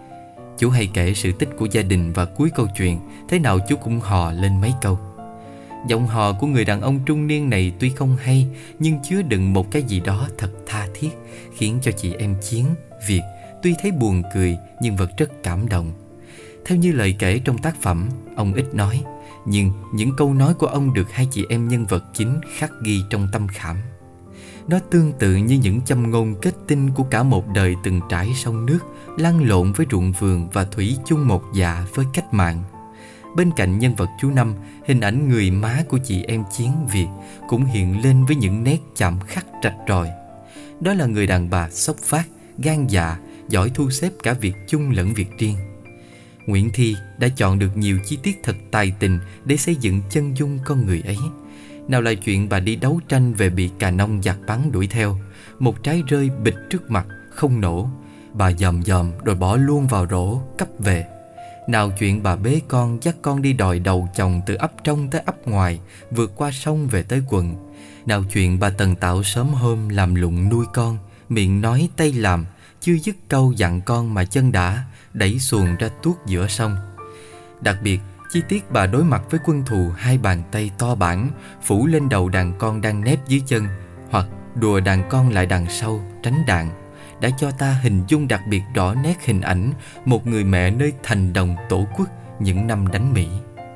Chú hay kể sự tích của gia đình và cuối câu chuyện thế nào chú cũng hò lên mấy câu. Giọng hò của người đàn ông trung niên này tuy không hay nhưng chứa đựng một cái gì đó thật tha thiết, khiến cho chị em Chiến, Việt tuy thấy buồn cười nhưng vẫn rất cảm động. Theo như lời kể trong tác phẩm, ông ít nói, nhưng những câu nói của ông được hai chị em nhân vật chính khắc ghi trong tâm khảm. Nó tương tự như những châm ngôn kết tinh của cả một đời từng trải sông nước, lăn lộn với ruộng vườn và thủy chung một dạ với cách mạng. Bên cạnh nhân vật chú Năm, hình ảnh người má của chị em Chiến, Việt cũng hiện lên với những nét chạm khắc rạch ròi. Đó là người đàn bà xốc phác, gan dạ, giỏi thu xếp cả việc chung lẫn việc riêng. Nguyễn Thi đã chọn được nhiều chi tiết thật tài tình để xây dựng chân dung con người ấy. Nào là chuyện bà đi đấu tranh về bị cà nông giặc bắn đuổi theo, một trái rơi bịch trước mặt không nổ, bà dòm dòm rồi bỏ luôn vào rổ cắp về. Nào chuyện bà bế con dắt con đi đòi đầu chồng từ ấp trong tới ấp ngoài, vượt qua sông về tới quận. Nào chuyện bà tần tạo sớm hôm làm lụng nuôi con, miệng nói tay làm, chưa dứt câu dặn con mà chân đã đẩy xuồng ra tuốt giữa sông. Đặc biệt, chi tiết bà đối mặt với quân thù hai bàn tay to bản phủ lên đầu đàn con đang nép dưới chân, hoặc đùa đàn con lại đằng sau tránh đạn, đã cho ta hình dung đặc biệt rõ nét hình ảnh một người mẹ nơi thành đồng tổ quốc những năm đánh Mỹ.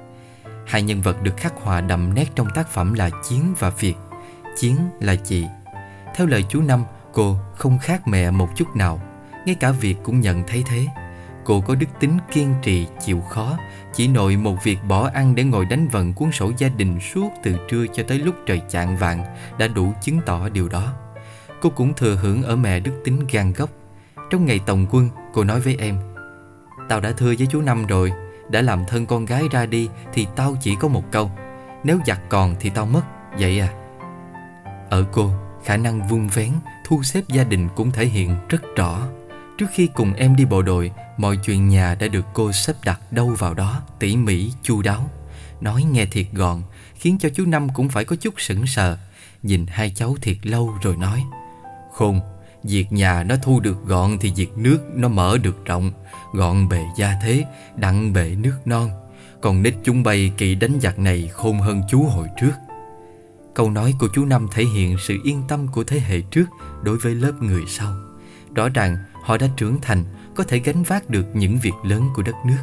Hai nhân vật được khắc họa đậm nét trong tác phẩm là Chiến và Việt. Chiến là chị. Theo lời chú Năm, cô không khác mẹ một chút nào. Ngay cả Việt cũng nhận thấy thế. Cô có đức tính kiên trì, chịu khó. Chỉ nội một việc bỏ ăn để ngồi đánh vần cuốn sổ gia đình suốt từ trưa cho tới lúc trời chạng vạng đã đủ chứng tỏ điều đó. Cô cũng thừa hưởng ở mẹ đức tính gan góc. Trong ngày tổng quân, cô nói với em: tao đã thưa với chú Năm rồi, đã làm thân con gái ra đi thì tao chỉ có một câu: nếu giặc còn thì tao mất, vậy à. Ở cô, khả năng vun vén, thu xếp gia đình cũng thể hiện rất rõ. Trước khi cùng em đi bộ đội, mọi chuyện nhà đã được cô xếp đặt đâu vào đó, tỉ mỉ, chu đáo. Nói nghe thiệt gọn, khiến cho chú Năm cũng phải có chút sững sờ. Nhìn hai cháu thiệt lâu rồi nói: khôn, việc nhà nó thu được gọn thì việc nước nó mở được rộng. Gọn bề gia thế, đặng bề nước non. Còn nít chúng bay kỵ đánh giặc này khôn hơn chú hồi trước. Câu nói của chú Năm thể hiện sự yên tâm của thế hệ trước đối với lớp người sau. Rõ ràng họ đã trưởng thành, có thể gánh vác được những việc lớn của đất nước.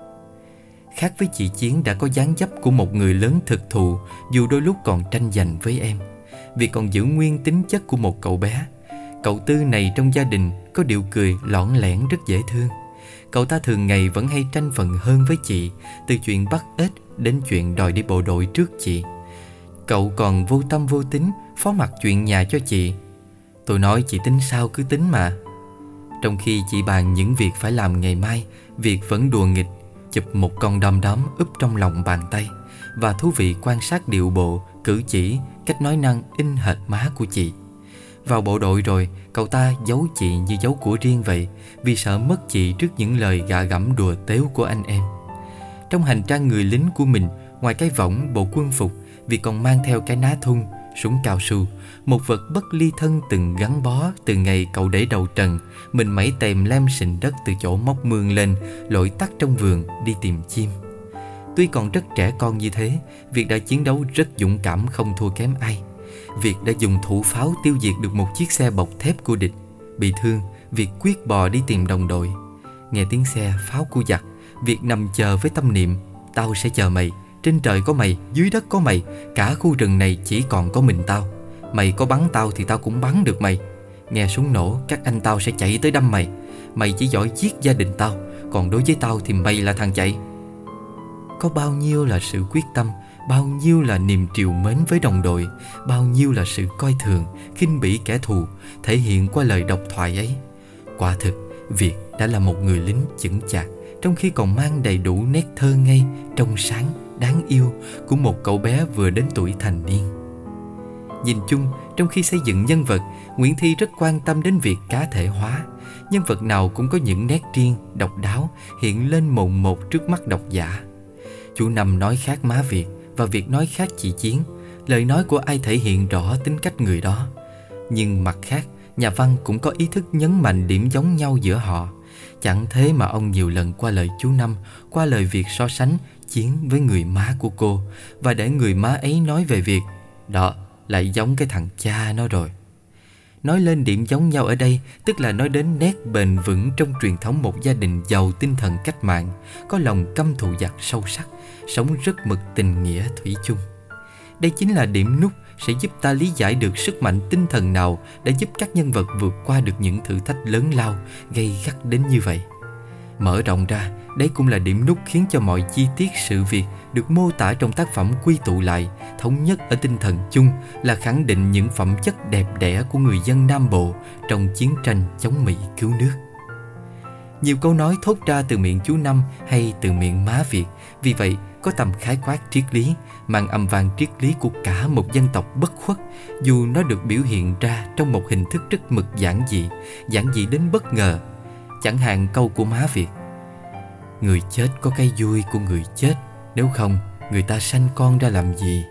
Khác với chị Chiến đã có dáng dấp của một người lớn thực thụ, dù đôi lúc còn tranh giành với em, vì còn giữ nguyên tính chất của một cậu bé. Cậu Tư này trong gia đình có điệu cười lõn lẻn rất dễ thương. Cậu ta thường ngày vẫn hay tranh phần hơn với chị, từ chuyện bắt ếch đến chuyện đòi đi bộ đội trước chị. Cậu còn vô tâm vô tính phó mặc chuyện nhà cho chị. Tôi nói chị tính sao cứ tính mà. Trong khi chị bàn những việc phải làm ngày mai, Việt vẫn đùa nghịch, chụp một con đom đóm úp trong lòng bàn tay, và thú vị quan sát điệu bộ, cử chỉ, cách nói năng in hệt má của chị. Vào bộ đội rồi, cậu ta giấu chị như giấu của riêng vậy, vì sợ mất chị trước những lời gạ gẫm đùa tếu của anh em. Trong hành trang người lính của mình, ngoài cái võng, bộ quân phục, Việt còn mang theo cái ná thun, súng cao su, một vật bất ly thân từng gắn bó từ ngày cậu để đầu trần, mình mẩy tèm lem sình đất từ chỗ móc mương lên, lội tắt trong vườn đi tìm chim. Tuy còn rất trẻ con như thế, Việt đã chiến đấu rất dũng cảm không thua kém ai. Việt đã dùng thủ pháo tiêu diệt được một chiếc xe bọc thép của địch. Bị thương, Việt quyết bò đi tìm đồng đội. Nghe tiếng xe pháo của giặc, Việt nằm chờ với tâm niệm: tao sẽ chờ mày, trên trời có mày, dưới đất có mày, cả khu rừng này chỉ còn có mình tao. Mày có bắn tao thì tao cũng bắn được mày. Nghe súng nổ, các anh tao sẽ chạy tới đâm mày. Mày chỉ giỏi giết gia đình tao, còn đối với tao thì mày là thằng chạy. Có bao nhiêu là sự quyết tâm, bao nhiêu là niềm trìu mến với đồng đội, bao nhiêu là sự coi thường, khinh bỉ kẻ thù, thể hiện qua lời độc thoại ấy. Quả thực, Việt đã là một người lính chững chạc, trong khi còn mang đầy đủ nét thơ ngây, trong sáng, đáng yêu của một cậu bé vừa đến tuổi thành niên. Nhìn chung, trong khi xây dựng nhân vật, Nguyễn Thi rất quan tâm đến việc cá thể hóa. Nhân vật nào cũng có những nét riêng, độc đáo, hiện lên mồn một trước mắt độc giả. Chú Năm nói khác má Việt, và Việt nói khác chị Chiến. Lời nói của ai thể hiện rõ tính cách người đó. Nhưng mặt khác, nhà văn cũng có ý thức nhấn mạnh điểm giống nhau giữa họ. Chẳng thế mà ông nhiều lần qua lời chú Năm, qua lời Việt so sánh Chiến với người má của cô, và để người má ấy nói về Việt: đó, lại giống cái thằng cha nó rồi. Nói lên điểm giống nhau ở đây, tức là nói đến nét bền vững trong truyền thống một gia đình giàu tinh thần cách mạng, có lòng căm thù giặc sâu sắc, sống rất mực tình nghĩa thủy chung. Đây chính là điểm nút sẽ giúp ta lý giải được sức mạnh tinh thần nào đã giúp các nhân vật vượt qua được những thử thách lớn lao, gay gắt đến như vậy. Mở rộng ra, đấy cũng là điểm nút khiến cho mọi chi tiết sự việc được mô tả trong tác phẩm quy tụ lại, thống nhất ở tinh thần chung là khẳng định những phẩm chất đẹp đẽ của người dân Nam Bộ trong chiến tranh chống Mỹ cứu nước. Nhiều câu nói thốt ra từ miệng chú Năm hay từ miệng má Việt, vì vậy có tầm khái quát triết lý, mang âm vang triết lý của cả một dân tộc bất khuất, dù nó được biểu hiện ra trong một hình thức rất mực giản dị đến bất ngờ. Chẳng hạn câu của má Việt: người chết có cái vui của người chết, nếu không người ta sanh con ra làm gì.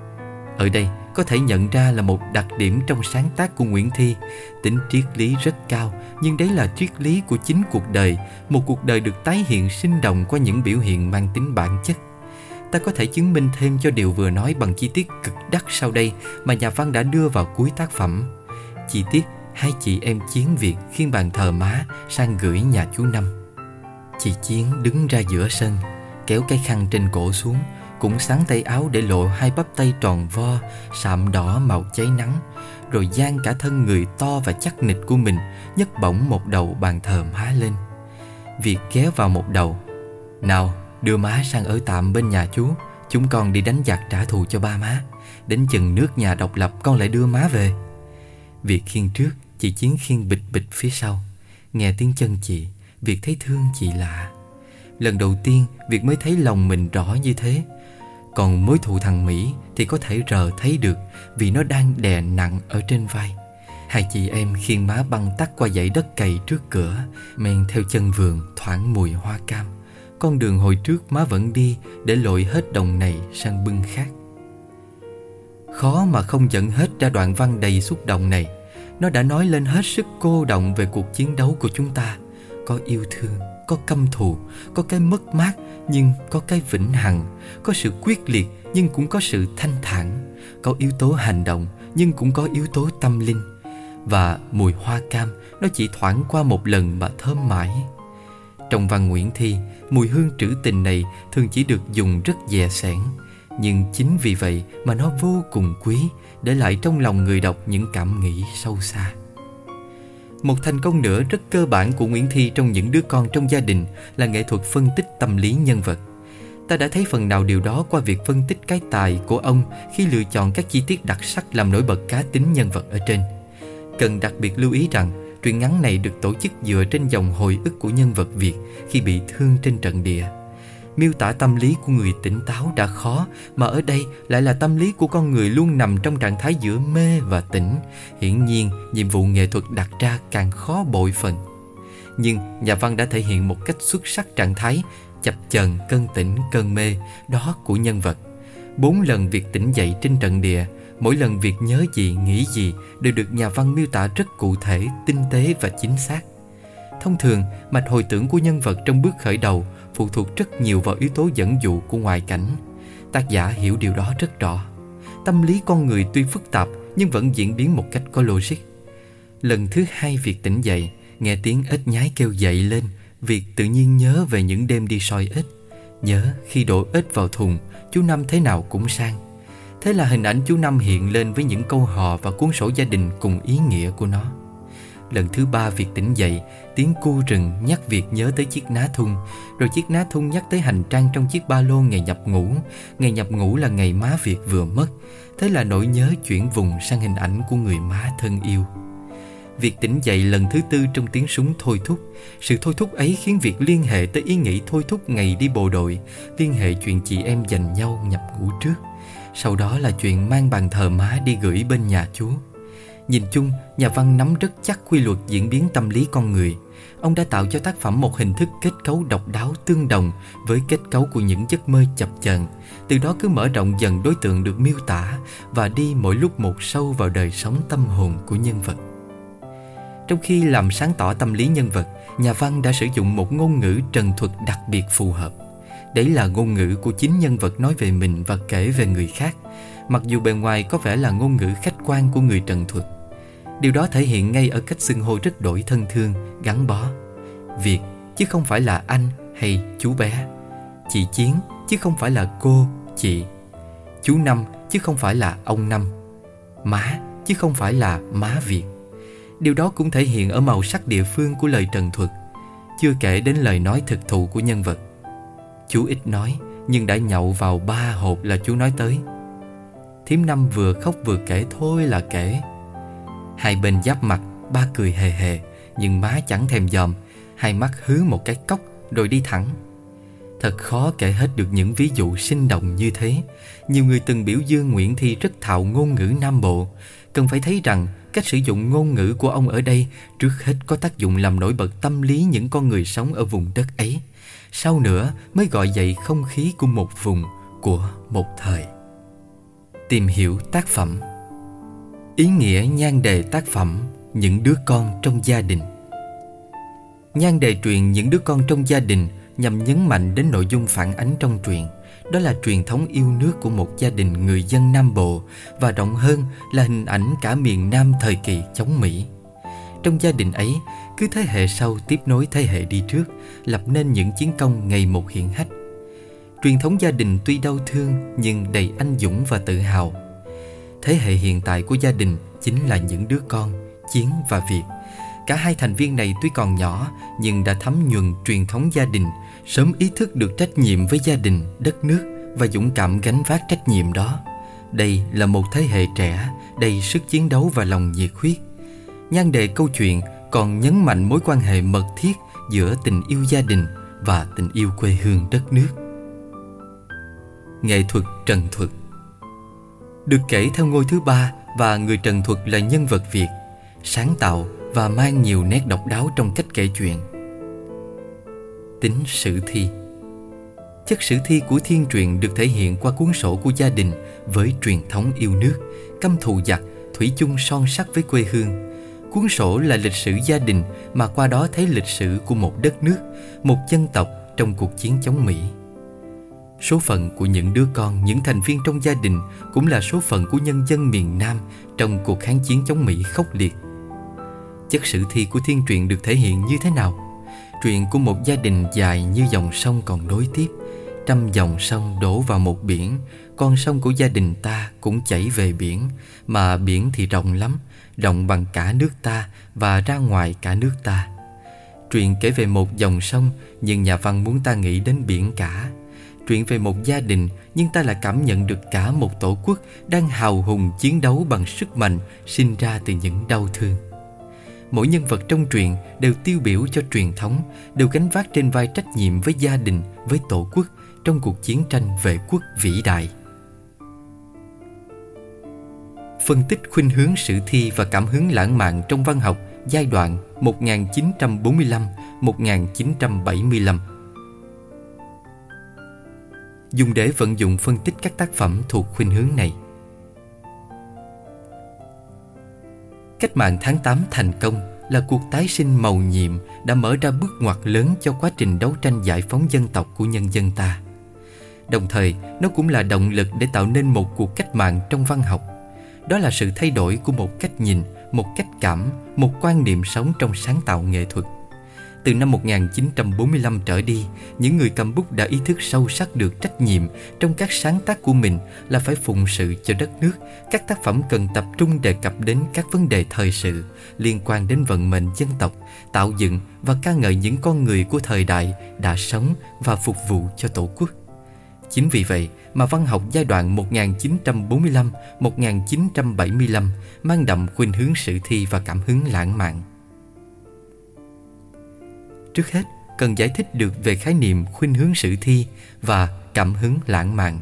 Ở đây có thể nhận ra là một đặc điểm trong sáng tác của Nguyễn Thi. Tính triết lý rất cao, nhưng đấy là triết lý của chính cuộc đời, một cuộc đời được tái hiện sinh động qua những biểu hiện mang tính bản chất. Ta có thể chứng minh thêm cho điều vừa nói bằng chi tiết cực đắc sau đây mà nhà văn đã đưa vào cuối tác phẩm. Chi tiết hai chị em Chiến Việt khiêng bàn thờ má sang gửi nhà chú Năm. Chị Chiến đứng ra giữa sân, kéo cái khăn trên cổ xuống, cũng xắn tay áo để lộ hai bắp tay tròn vo, sạm đỏ màu cháy nắng, rồi dang cả thân người to và chắc nịch của mình nhấc bổng một đầu bàn thờ má lên. Việt ghé vào một đầu: nào, đưa má sang ở tạm bên nhà chú, chúng con đi đánh giặc trả thù cho ba má. Đến chừng nước nhà độc lập con lại đưa má về. Việt khiêng trước, chị Chiến khiêng bịch bịch phía sau. Nghe tiếng chân chị, Việt thấy thương chị lạ. Lần đầu tiên Việt mới thấy lòng mình rõ như thế. Còn mối thù thằng Mỹ thì có thể rờ thấy được, vì nó đang đè nặng ở trên vai. Hai chị em khiêng má băng tắc qua dãy đất cày trước cửa, men theo chân vườn thoảng mùi hoa cam. Con đường hồi trước má vẫn đi để lội hết đồng này sang bưng khác. Khó mà không dẫn hết ra đoạn văn đầy xúc động này. Nó đã nói lên hết sức cô động về cuộc chiến đấu của chúng ta. Có yêu thương, có căm thù, có cái mất mát nhưng có cái vĩnh hằng, có sự quyết liệt nhưng cũng có sự thanh thản, có yếu tố hành động nhưng cũng có yếu tố tâm linh. Và mùi hoa cam nó chỉ thoảng qua một lần mà thơm mãi. Trong văn Nguyễn Thi, mùi hương trữ tình này thường chỉ được dùng rất dè sẻn, nhưng chính vì vậy mà nó vô cùng quý, để lại trong lòng người đọc những cảm nghĩ sâu xa. Một thành công nữa rất cơ bản của Nguyễn Thi trong Những Đứa Con Trong Gia Đình là nghệ thuật phân tích tâm lý nhân vật. Ta đã thấy phần nào điều đó qua việc phân tích cái tài của ông khi lựa chọn các chi tiết đặc sắc làm nổi bật cá tính nhân vật ở trên. Cần đặc biệt lưu ý rằng truyện ngắn này được tổ chức dựa trên dòng hồi ức của nhân vật Việt khi bị thương trên trận địa. Miêu tả tâm lý của người tỉnh táo đã khó, mà ở đây lại là tâm lý của con người luôn nằm trong trạng thái giữa mê và tỉnh. Hiển nhiên, nhiệm vụ nghệ thuật đặt ra càng khó bội phần. Nhưng nhà văn đã thể hiện một cách xuất sắc trạng thái chập chờn cơn tỉnh cơn mê đó của nhân vật. 4 lần Việt tỉnh dậy trên trận địa, mỗi lần Việt nhớ gì, nghĩ gì đều được nhà văn miêu tả rất cụ thể, tinh tế và chính xác. Thông thường, mạch hồi tưởng của nhân vật trong bước khởi đầu phụ thuộc rất nhiều vào yếu tố dẫn dụ của ngoại cảnh. Tác giả hiểu điều đó rất rõ. Tâm lý con người tuy phức tạp nhưng vẫn diễn biến một cách có logic. Lần thứ 2 Việt tỉnh dậy, nghe tiếng ếch nhái kêu dậy lên, Việt tự nhiên nhớ về những đêm đi soi ếch. Nhớ khi đổ ếch vào thùng, chú Năm thế nào cũng sang. Thế là hình ảnh chú Năm hiện lên với những câu hò và cuốn sổ gia đình cùng ý nghĩa của nó. Lần thứ 3 Việt tỉnh dậy, tiếng cu rừng nhắc Việt nhớ tới chiếc ná thun. Rồi chiếc ná thun nhắc tới hành trang trong chiếc ba lô ngày nhập ngũ. Ngày nhập ngũ là ngày má Việt vừa mất. Thế là nỗi nhớ chuyển vùng sang hình ảnh của người má thân yêu. Việt tỉnh dậy lần thứ 4 trong tiếng súng thôi thúc. Sự thôi thúc ấy khiến Việt liên hệ tới ý nghĩ thôi thúc ngày đi bộ đội, liên hệ chuyện chị em giành nhau nhập ngũ trước. Sau đó là chuyện mang bàn thờ má đi gửi bên nhà chú. Nhìn chung, nhà văn nắm rất chắc quy luật diễn biến tâm lý con người. Ông đã tạo cho tác phẩm một hình thức kết cấu độc đáo tương đồng với kết cấu của những giấc mơ chập chờn. Từ đó cứ mở rộng dần đối tượng được miêu tả và đi mỗi lúc một sâu vào đời sống tâm hồn của nhân vật. Trong khi làm sáng tỏ tâm lý nhân vật, nhà văn đã sử dụng một ngôn ngữ trần thuật đặc biệt phù hợp. Đấy là ngôn ngữ của chính nhân vật nói về mình và kể về người khác, mặc dù bề ngoài có vẻ là ngôn ngữ khách quan của người trần thuật. Điều đó thể hiện ngay ở cách xưng hô rất đổi thân thương, gắn bó. Việt chứ không phải là anh hay chú bé. Chị Chiến chứ không phải là cô, chị. Chú Năm chứ không phải là ông Năm. Má chứ không phải là má Việt. Điều đó cũng thể hiện ở màu sắc địa phương của lời trần thuật, chưa kể đến lời nói thực thụ của nhân vật. Chú ít nói, nhưng đã nhậu vào 3 hộp là chú nói tới. Thím Năm vừa khóc vừa kể thôi là kể. Hai bên giáp mặt, ba cười hề hề, nhưng má chẳng thèm dòm, hai mắt hứ một cái cốc rồi đi thẳng. Thật khó kể hết được những ví dụ sinh động như thế. Nhiều người từng biểu dương Nguyễn Thi rất thạo ngôn ngữ Nam Bộ. Cần phải thấy rằng cách sử dụng ngôn ngữ của ông ở đây trước hết có tác dụng làm nổi bật tâm lý những con người sống ở vùng đất ấy. Sau nữa mới gọi dậy không khí của một vùng, của một thời. Tìm hiểu tác phẩm. Ý nghĩa nhan đề tác phẩm Những đứa con trong gia đình. Nhan đề truyện Những đứa con trong gia đình nhằm nhấn mạnh đến nội dung phản ánh trong truyện. Đó là truyền thống yêu nước của một gia đình người dân Nam Bộ, và rộng hơn là hình ảnh cả miền Nam thời kỳ chống Mỹ. Trong gia đình ấy, cứ thế hệ sau tiếp nối thế hệ đi trước, lập nên những chiến công ngày một hiển hách. Truyền thống gia đình tuy đau thương nhưng đầy anh dũng và tự hào. Thế hệ hiện tại của gia đình chính là những đứa con, Chiến và Việt. Cả hai thành viên này tuy còn nhỏ nhưng đã thấm nhuần truyền thống gia đình, sớm ý thức được trách nhiệm với gia đình, đất nước và dũng cảm gánh vác trách nhiệm đó. Đây là một thế hệ trẻ đầy sức chiến đấu và lòng nhiệt huyết. Nhan đề câu chuyện còn nhấn mạnh mối quan hệ mật thiết giữa tình yêu gia đình và tình yêu quê hương đất nước. Nghệ thuật trần thuật được kể theo ngôi thứ 3 và người trần thuật là nhân vật Việt, sáng tạo và mang nhiều nét độc đáo trong cách kể chuyện. Tính sử thi. Chất sử thi của thiên truyện được thể hiện qua cuốn sổ của gia đình với truyền thống yêu nước, căm thù giặc, thủy chung son sắt với quê hương. Cuốn sổ là lịch sử gia đình mà qua đó thấy lịch sử của một đất nước, một dân tộc trong cuộc chiến chống Mỹ. Số phận của những đứa con, những thành viên trong gia đình cũng là số phận của nhân dân miền Nam trong cuộc kháng chiến chống Mỹ khốc liệt. Chất sử thi của thiên truyện được thể hiện như thế nào? Truyện của một gia đình dài như dòng sông còn nối tiếp. Trăm dòng sông đổ vào một biển, con sông của gia đình ta cũng chảy về biển, mà biển thì rộng lắm, rộng bằng cả nước ta và ra ngoài cả nước ta. Truyện kể về một dòng sông, nhưng nhà văn muốn ta nghĩ đến biển cả. Truyện về một gia đình, nhưng ta lại cảm nhận được cả một tổ quốc đang hào hùng chiến đấu bằng sức mạnh sinh ra từ những đau thương. Mỗi nhân vật trong truyện đều tiêu biểu cho truyền thống, đều gánh vác trên vai trách nhiệm với gia đình, với tổ quốc trong cuộc chiến tranh vệ quốc vĩ đại. Phân tích khuynh hướng sử thi và cảm hứng lãng mạn trong văn học giai đoạn 1945-1975. Dùng để vận dụng phân tích các tác phẩm thuộc khuynh hướng này. Cách mạng tháng 8 thành công là cuộc tái sinh mầu nhiệm đã mở ra bước ngoặt lớn cho quá trình đấu tranh giải phóng dân tộc của nhân dân ta. Đồng thời, nó cũng là động lực để tạo nên một cuộc cách mạng trong văn học. Đó là sự thay đổi của một cách nhìn, một cách cảm, một quan niệm sống trong sáng tạo nghệ thuật. Từ năm 1945 trở đi, những người cầm bút đã ý thức sâu sắc được trách nhiệm trong các sáng tác của mình là phải phụng sự cho đất nước. Các tác phẩm cần tập trung đề cập đến các vấn đề thời sự liên quan đến vận mệnh dân tộc, tạo dựng và ca ngợi những con người của thời đại đã sống và phục vụ cho Tổ quốc. Chính vì vậy mà văn học giai đoạn 1945-1975 mang đậm khuynh hướng sử thi và cảm hứng lãng mạn. Trước hết, cần giải thích được về khái niệm khuynh hướng sử thi và cảm hứng lãng mạn.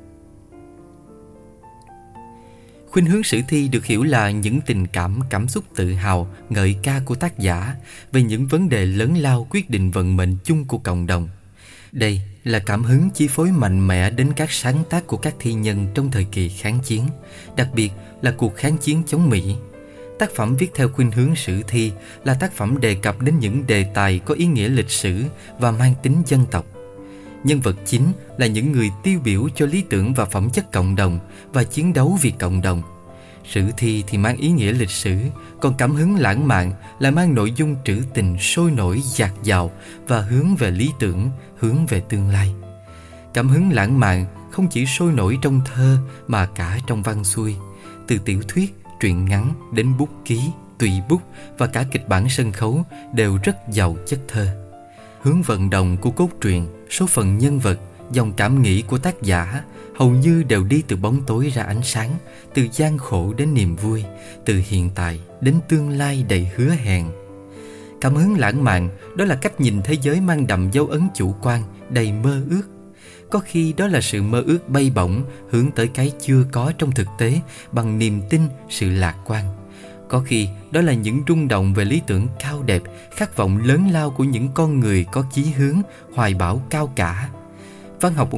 Khuynh hướng sử thi được hiểu là những tình cảm, cảm xúc tự hào, ngợi ca của tác giả về những vấn đề lớn lao quyết định vận mệnh chung của cộng đồng. Đây là cảm hứng chi phối mạnh mẽ đến các sáng tác của các thi nhân trong thời kỳ kháng chiến, đặc biệt là cuộc kháng chiến chống Mỹ. Tác phẩm viết theo khuynh hướng sử thi là tác phẩm đề cập đến những đề tài có ý nghĩa lịch sử và mang tính dân tộc. Nhân vật chính là những người tiêu biểu cho lý tưởng và phẩm chất cộng đồng và chiến đấu vì cộng đồng. Sử thi thì mang ý nghĩa lịch sử, còn cảm hứng lãng mạn là mang nội dung trữ tình sôi nổi dạt dào và hướng về lý tưởng, hướng về tương lai. Cảm hứng lãng mạn không chỉ sôi nổi trong thơ mà cả trong văn xuôi, từ tiểu thuyết, truyện ngắn đến bút ký, tùy bút và cả kịch bản sân khấu đều rất giàu chất thơ. Hướng vận động của cốt truyện, số phận nhân vật, dòng cảm nghĩ của tác giả hầu như đều đi từ bóng tối ra ánh sáng, từ gian khổ đến niềm vui, từ hiện tại đến tương lai đầy hứa hẹn. Cảm hứng lãng mạn đó là cách nhìn thế giới mang đậm dấu ấn chủ quan, đầy mơ ước. Có khi đó là sự mơ ước bay bổng hướng tới cái chưa có trong thực tế bằng niềm tin, sự lạc quan. Có khi đó là những rung động về lý tưởng cao đẹp, khát vọng lớn lao của những con người có chí hướng, hoài bão cao cả. Văn học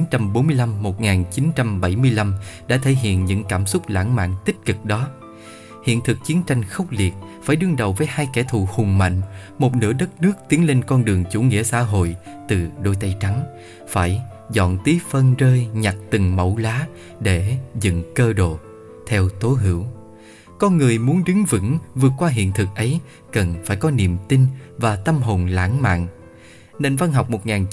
1945-1975 đã thể hiện những cảm xúc lãng mạn tích cực đó. Hiện thực chiến tranh khốc liệt phải đương đầu với hai kẻ thù hùng mạnh, một nửa đất nước tiến lên con đường chủ nghĩa xã hội từ đôi tay trắng, phải dọn tí phân rơi nhặt từng mẩu lá để dựng cơ đồ. Theo Tố Hữu, con người muốn đứng vững vượt qua hiện thực ấy cần phải có niềm tin và tâm hồn lãng mạn. Nền văn học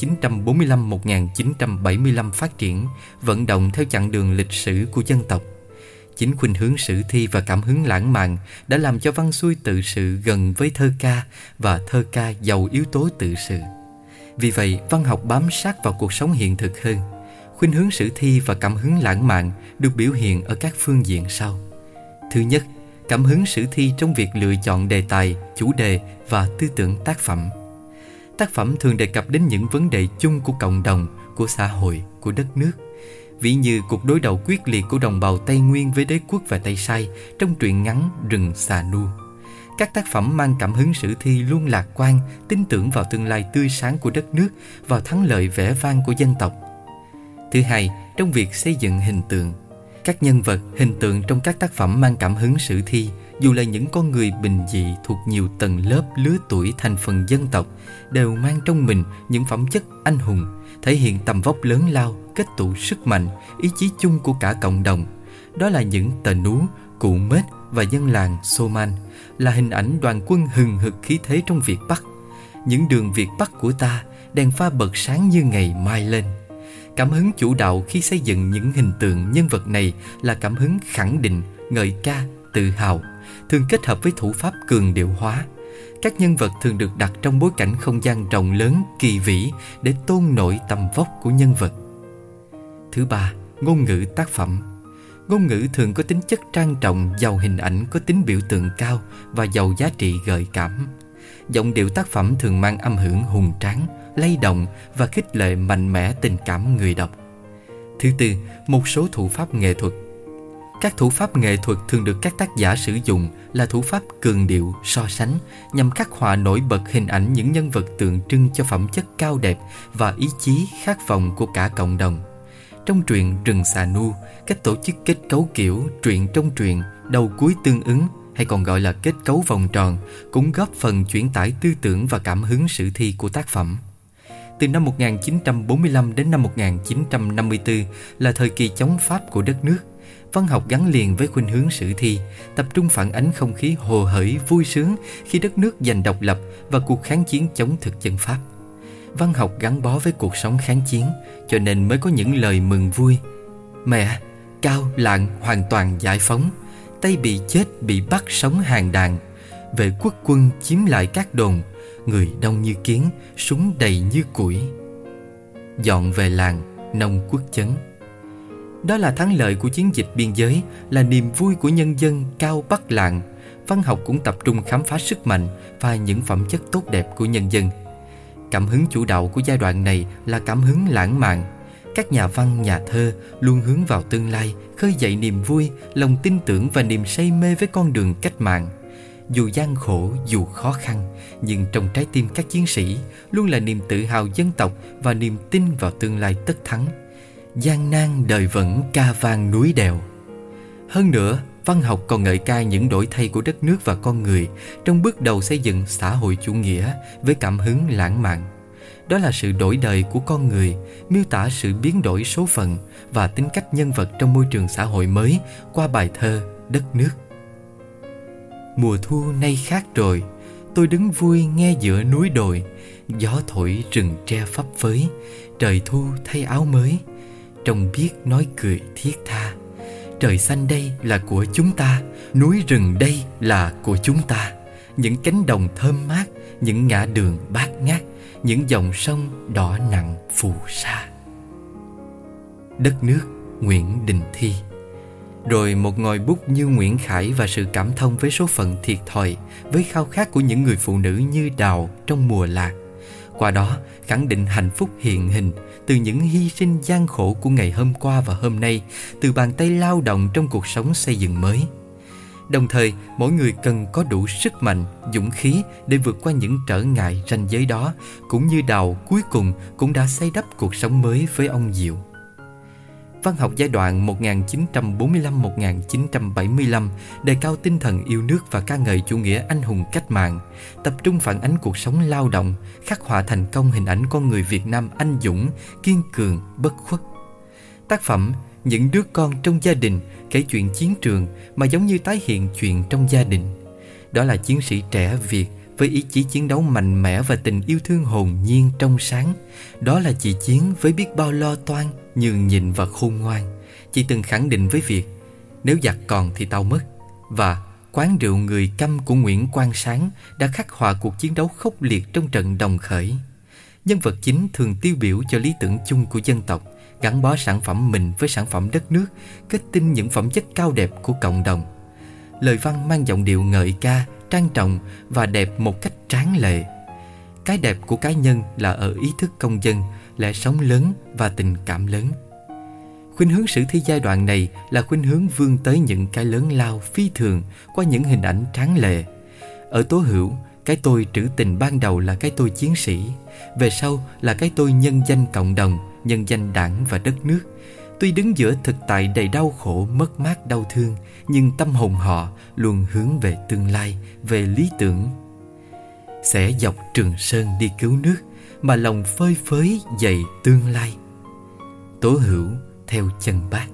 1945-1975 phát triển, vận động theo chặng đường lịch sử của dân tộc. Chính khuynh hướng sử thi và cảm hứng lãng mạn đã làm cho văn xuôi tự sự gần với thơ ca và thơ ca giàu yếu tố tự sự. Vì vậy, văn học bám sát vào cuộc sống hiện thực hơn. Khuynh hướng sử thi và cảm hứng lãng mạn được biểu hiện ở các phương diện sau. Thứ nhất, cảm hứng sử thi trong việc lựa chọn đề tài, chủ đề và tư tưởng tác phẩm. Tác phẩm thường đề cập đến những vấn đề chung của cộng đồng, của xã hội, của đất nước. Ví như cuộc đối đầu quyết liệt của đồng bào Tây Nguyên với đế quốc và Tây Sai trong truyện ngắn Rừng Xà Nu. Các tác phẩm mang cảm hứng sử thi luôn lạc quan, tin tưởng vào tương lai tươi sáng của đất nước, vào thắng lợi vẻ vang của dân tộc. Thứ hai, trong việc xây dựng hình tượng. Các nhân vật, hình tượng trong các tác phẩm mang cảm hứng sử thi, dù là những con người bình dị thuộc nhiều tầng lớp lứa tuổi thành phần dân tộc, đều mang trong mình những phẩm chất anh hùng, thể hiện tầm vóc lớn lao, kết tụ sức mạnh, ý chí chung của cả cộng đồng. Đó là những Tờ Nú, Cụ Mết và dân làng Soman, là hình ảnh đoàn quân hừng hực khí thế trong Việt Bắc. Những đường Việt Bắc của ta, đèn pha bật sáng như ngày mai lên. Cảm hứng chủ đạo khi xây dựng những hình tượng nhân vật này là cảm hứng khẳng định, ngợi ca, tự hào, thường kết hợp với thủ pháp cường điệu hóa. Các nhân vật thường được đặt trong bối cảnh không gian rộng lớn, kỳ vĩ để tôn nổi tầm vóc của nhân vật. Thứ ba, ngôn ngữ tác phẩm. Ngôn ngữ thường có tính chất trang trọng, giàu hình ảnh, có tính biểu tượng cao và giàu giá trị gợi cảm. Giọng điệu tác phẩm thường mang âm hưởng hùng tráng, lay động và khích lệ mạnh mẽ tình cảm người đọc. Thứ tư, một số thủ pháp nghệ thuật. Các thủ pháp nghệ thuật thường được các tác giả sử dụng là thủ pháp cường điệu, so sánh, nhằm khắc họa nổi bật hình ảnh những nhân vật tượng trưng cho phẩm chất cao đẹp và ý chí khát vọng của cả cộng đồng. Trong truyện Rừng Xà Nu, cách tổ chức kết cấu kiểu truyện trong truyện, đầu cuối tương ứng hay còn gọi là kết cấu vòng tròn cũng góp phần chuyển tải tư tưởng và cảm hứng sử thi của tác phẩm. Từ năm 1945 đến năm 1954 là thời kỳ chống Pháp của đất nước. Văn học gắn liền với khuynh hướng sử thi, tập trung phản ánh không khí hồ hởi vui sướng khi đất nước giành độc lập và cuộc kháng chiến chống thực dân Pháp. Văn học gắn bó với cuộc sống kháng chiến, cho nên mới có những lời mừng vui. Mẹ, Cao Lạng hoàn toàn giải phóng, Tây bị chết bị bắt sống hàng đàn, vệ quốc quân chiếm lại các đồn, người đông như kiến, súng đầy như củi. Dọn về làng, nông quốc chấn. Đó là thắng lợi của chiến dịch biên giới, là niềm vui của nhân dân Cao Bắc Lạng. Văn học cũng tập trung khám phá sức mạnh và những phẩm chất tốt đẹp của nhân dân. Cảm hứng chủ đạo của giai đoạn này là cảm hứng lãng mạn. Các nhà văn, nhà thơ luôn hướng vào tương lai, khơi dậy niềm vui, lòng tin tưởng và niềm say mê với con đường cách mạng. Dù gian khổ, dù khó khăn, nhưng trong trái tim các chiến sĩ luôn là niềm tự hào dân tộc và niềm tin vào tương lai tất thắng. Gian nan đời vẫn ca vang núi đèo. Hơn nữa, văn học còn ngợi ca những đổi thay của đất nước và con người trong bước đầu xây dựng xã hội chủ nghĩa với cảm hứng lãng mạn. Đó là sự đổi đời của con người, miêu tả sự biến đổi số phận và tính cách nhân vật trong môi trường xã hội mới qua bài thơ Đất Nước. Mùa thu nay khác rồi, tôi đứng vui nghe giữa núi đồi, gió thổi rừng tre phấp phới, trời thu thay áo mới, trông biết nói cười thiết tha. Trời xanh đây là của chúng ta, núi rừng đây là của chúng ta. Những cánh đồng thơm mát, những ngã đường bát ngát, những dòng sông đỏ nặng phù sa. Đất Nước, Nguyễn Đình Thi. Rồi một ngòi bút như Nguyễn Khải và sự cảm thông với số phận thiệt thòi, với khao khát của những người phụ nữ như đào trong mùa lạc. Qua đó khẳng định hạnh phúc hiện hình từ những hy sinh gian khổ của ngày hôm qua và hôm nay, từ bàn tay lao động trong cuộc sống xây dựng mới. Đồng thời, mỗi người cần có đủ sức mạnh, dũng khí để vượt qua những trở ngại ranh giới đó, cũng như Đào cuối cùng cũng đã xây đắp cuộc sống mới với ông Diệu. Văn học giai đoạn 1945-1975 đề cao tinh thần yêu nước và ca ngợi chủ nghĩa anh hùng cách mạng, tập trung phản ánh cuộc sống lao động, khắc họa thành công hình ảnh con người Việt Nam anh dũng, kiên cường, bất khuất. Tác phẩm Những đứa con trong gia đình kể chuyện chiến trường mà giống như tái hiện chuyện trong gia đình. Đó là chiến sĩ trẻ Việt với ý chí chiến đấu mạnh mẽ và tình yêu thương hồn nhiên trong sáng. Đó là chị Chiến với biết bao lo toan, nhường nhịn và khôn ngoan. Chị từng khẳng định với Việt, nếu giặc còn thì tao mất. Và Quán rượu người câm của Nguyễn Quang Sáng đã khắc họa cuộc chiến đấu khốc liệt trong trận Đồng Khởi. Nhân vật chính thường tiêu biểu cho lý tưởng chung của dân tộc, gắn bó sản phẩm mình với sản phẩm đất nước, kết tinh những phẩm chất cao đẹp của cộng đồng. Lời văn mang giọng điệu ngợi ca, trang trọng và đẹp một cách tráng lệ. Cái đẹp của cá nhân là ở ý thức công dân, lẽ sống lớn và tình cảm lớn. Khuynh hướng sử thi giai đoạn này là khuynh hướng vươn tới những cái lớn lao phi thường qua những hình ảnh tráng lệ. Ở Tố Hữu, cái tôi trữ tình ban đầu là cái tôi chiến sĩ, về sau là cái tôi nhân danh cộng đồng, nhân danh đảng và đất nước. Tuy đứng giữa thực tại đầy đau khổ, mất mát, đau thương, nhưng tâm hồn họ luôn hướng về tương lai, về lý tưởng. Sẽ dọc Trường Sơn đi cứu nước, mà lòng phơi phới dậy tương lai. Tố Hữu theo chân Bác.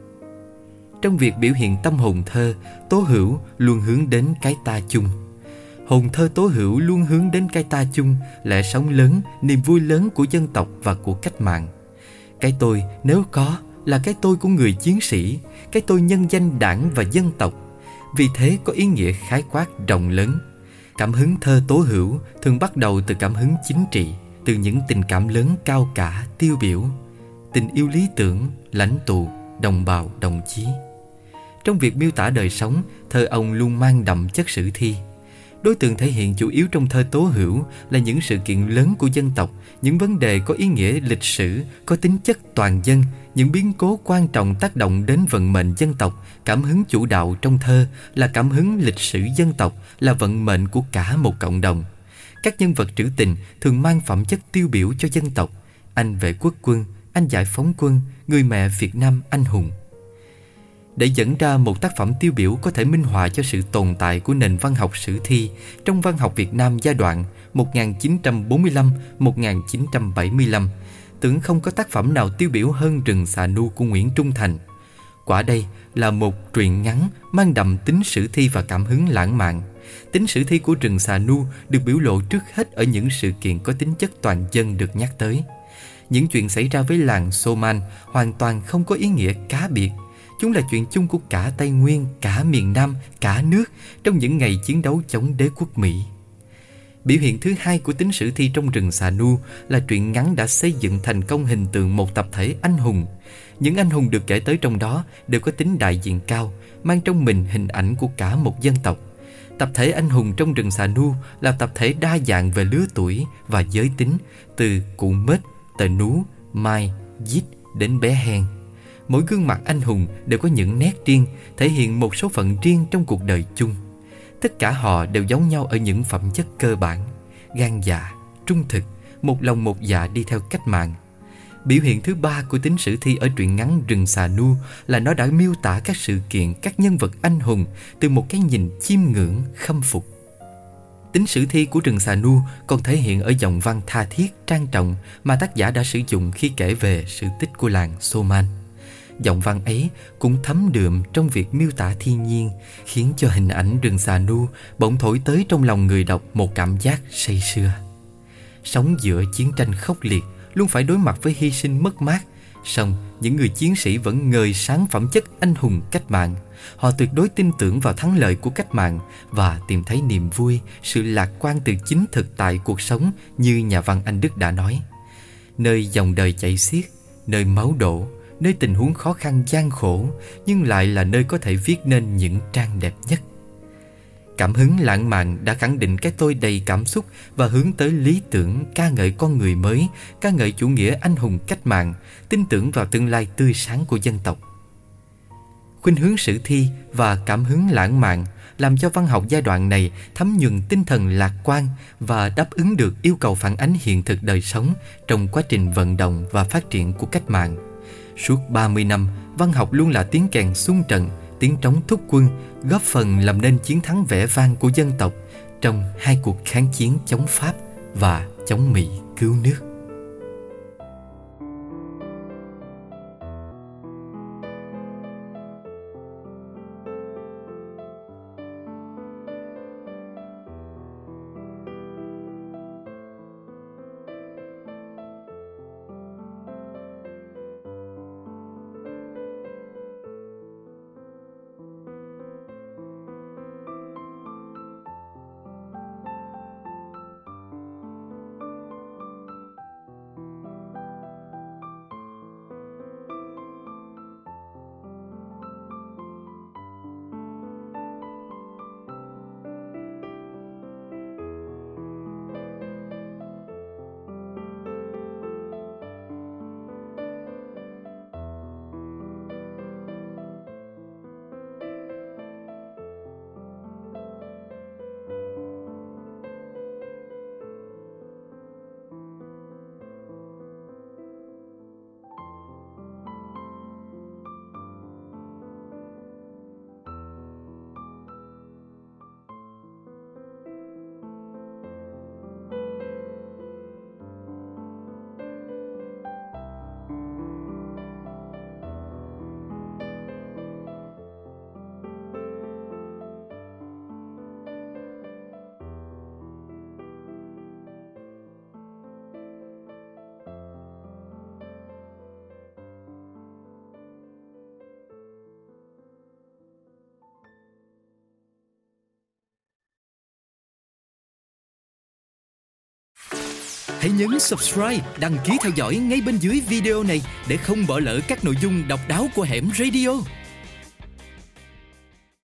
Trong việc biểu hiện tâm hồn thơ, Tố Hữu luôn hướng đến cái ta chung. Hồn thơ Tố Hữu luôn hướng đến cái ta chung, lẽ sống lớn, niềm vui lớn của dân tộc và của cách mạng. Cái tôi nếu có là cái tôi của người chiến sĩ, cái tôi nhân danh đảng và dân tộc. Vì thế có ý nghĩa khái quát rộng lớn. Cảm hứng thơ Tố Hữu thường bắt đầu từ cảm hứng chính trị, từ những tình cảm lớn cao cả, tiêu biểu. Tình yêu lý tưởng, lãnh tụ, đồng bào, đồng chí. Trong việc miêu tả đời sống, thơ ông luôn mang đậm chất sử thi. Đối tượng thể hiện chủ yếu trong thơ Tố Hữu là những sự kiện lớn của dân tộc, những vấn đề có ý nghĩa lịch sử, có tính chất toàn dân, những biến cố quan trọng tác động đến vận mệnh dân tộc. Cảm hứng chủ đạo trong thơ là cảm hứng lịch sử dân tộc, là vận mệnh của cả một cộng đồng. Các nhân vật trữ tình thường mang phẩm chất tiêu biểu cho dân tộc: anh vệ quốc quân, anh giải phóng quân, người mẹ Việt Nam anh hùng. Để dẫn ra một tác phẩm tiêu biểu có thể minh họa cho sự tồn tại của nền văn học sử thi trong văn học Việt Nam giai đoạn 1945-1975, tưởng không có tác phẩm nào tiêu biểu hơn Rừng Xà Nu của Nguyễn Trung Thành. Quả đây là một truyện ngắn mang đậm tính sử thi và cảm hứng lãng mạn. Tính sử thi của rừng Xà Nu được biểu lộ trước hết ở những sự kiện có tính chất toàn dân được nhắc tới. Những chuyện xảy ra với làng Soman hoàn toàn không có ý nghĩa cá biệt. Chúng là chuyện chung của cả Tây Nguyên, cả miền Nam, cả nước trong những ngày chiến đấu chống đế quốc Mỹ. Biểu hiện thứ hai của tính sử thi trong rừng Xà Nu là truyện ngắn đã xây dựng thành công hình tượng một tập thể anh hùng. Những anh hùng được kể tới trong đó đều có tính đại diện cao, mang trong mình hình ảnh của cả một dân tộc. Tập thể anh hùng trong rừng Xà Nu là tập thể đa dạng về lứa tuổi và giới tính, từ cụ Mết, Tờ Nú, Mai, Dít đến bé Hen. Mỗi gương mặt anh hùng đều có những nét riêng, thể hiện một số phận riêng trong cuộc đời chung. Tất cả họ đều giống nhau ở những phẩm chất cơ bản: gan dạ, trung thực, một lòng một dạ đi theo cách mạng. Biểu hiện thứ ba của tính sử thi ở truyện ngắn rừng Xà Nu là nó đã miêu tả các sự kiện, các nhân vật anh hùng từ một cái nhìn chiêm ngưỡng, khâm phục. Tính sử thi của rừng Xà Nu còn thể hiện ở giọng văn tha thiết, trang trọng mà tác giả đã sử dụng khi kể về sự tích của làng Soman. Giọng văn ấy cũng thấm đượm trong việc miêu tả thiên nhiên, khiến cho hình ảnh rừng Xà Nu bỗng thổi tới trong lòng người đọc một cảm giác say sưa. Sống giữa chiến tranh khốc liệt, luôn phải đối mặt với hy sinh mất mát, song những người chiến sĩ vẫn ngời sáng phẩm chất anh hùng cách mạng. Họ tuyệt đối tin tưởng vào thắng lợi của cách mạng và tìm thấy niềm vui, sự lạc quan từ chính thực tại cuộc sống, như nhà văn Anh Đức đã nói. Nơi dòng đời chảy xiết, nơi máu đổ, nơi tình huống khó khăn gian khổ, nhưng lại là nơi có thể viết nên những trang đẹp nhất. Cảm hứng lãng mạn đã khẳng định cái tôi đầy cảm xúc và hướng tới lý tưởng, ca ngợi con người mới, ca ngợi chủ nghĩa anh hùng cách mạng, tin tưởng vào tương lai tươi sáng của dân tộc. Khuynh hướng sử thi và cảm hứng lãng mạn làm cho văn học giai đoạn này thấm nhuần tinh thần lạc quan và đáp ứng được yêu cầu phản ánh hiện thực đời sống trong quá trình vận động và phát triển của cách mạng. Suốt 30 năm, văn học luôn là tiếng kèn xung trận, tiếng trống thúc quân, góp phần làm nên chiến thắng vẻ vang của dân tộc trong hai cuộc kháng chiến chống Pháp và chống Mỹ cứu nước. Hãy nhấn subscribe, đăng ký theo dõi ngay bên dưới video này để không bỏ lỡ các nội dung độc đáo của Hẻm Radio.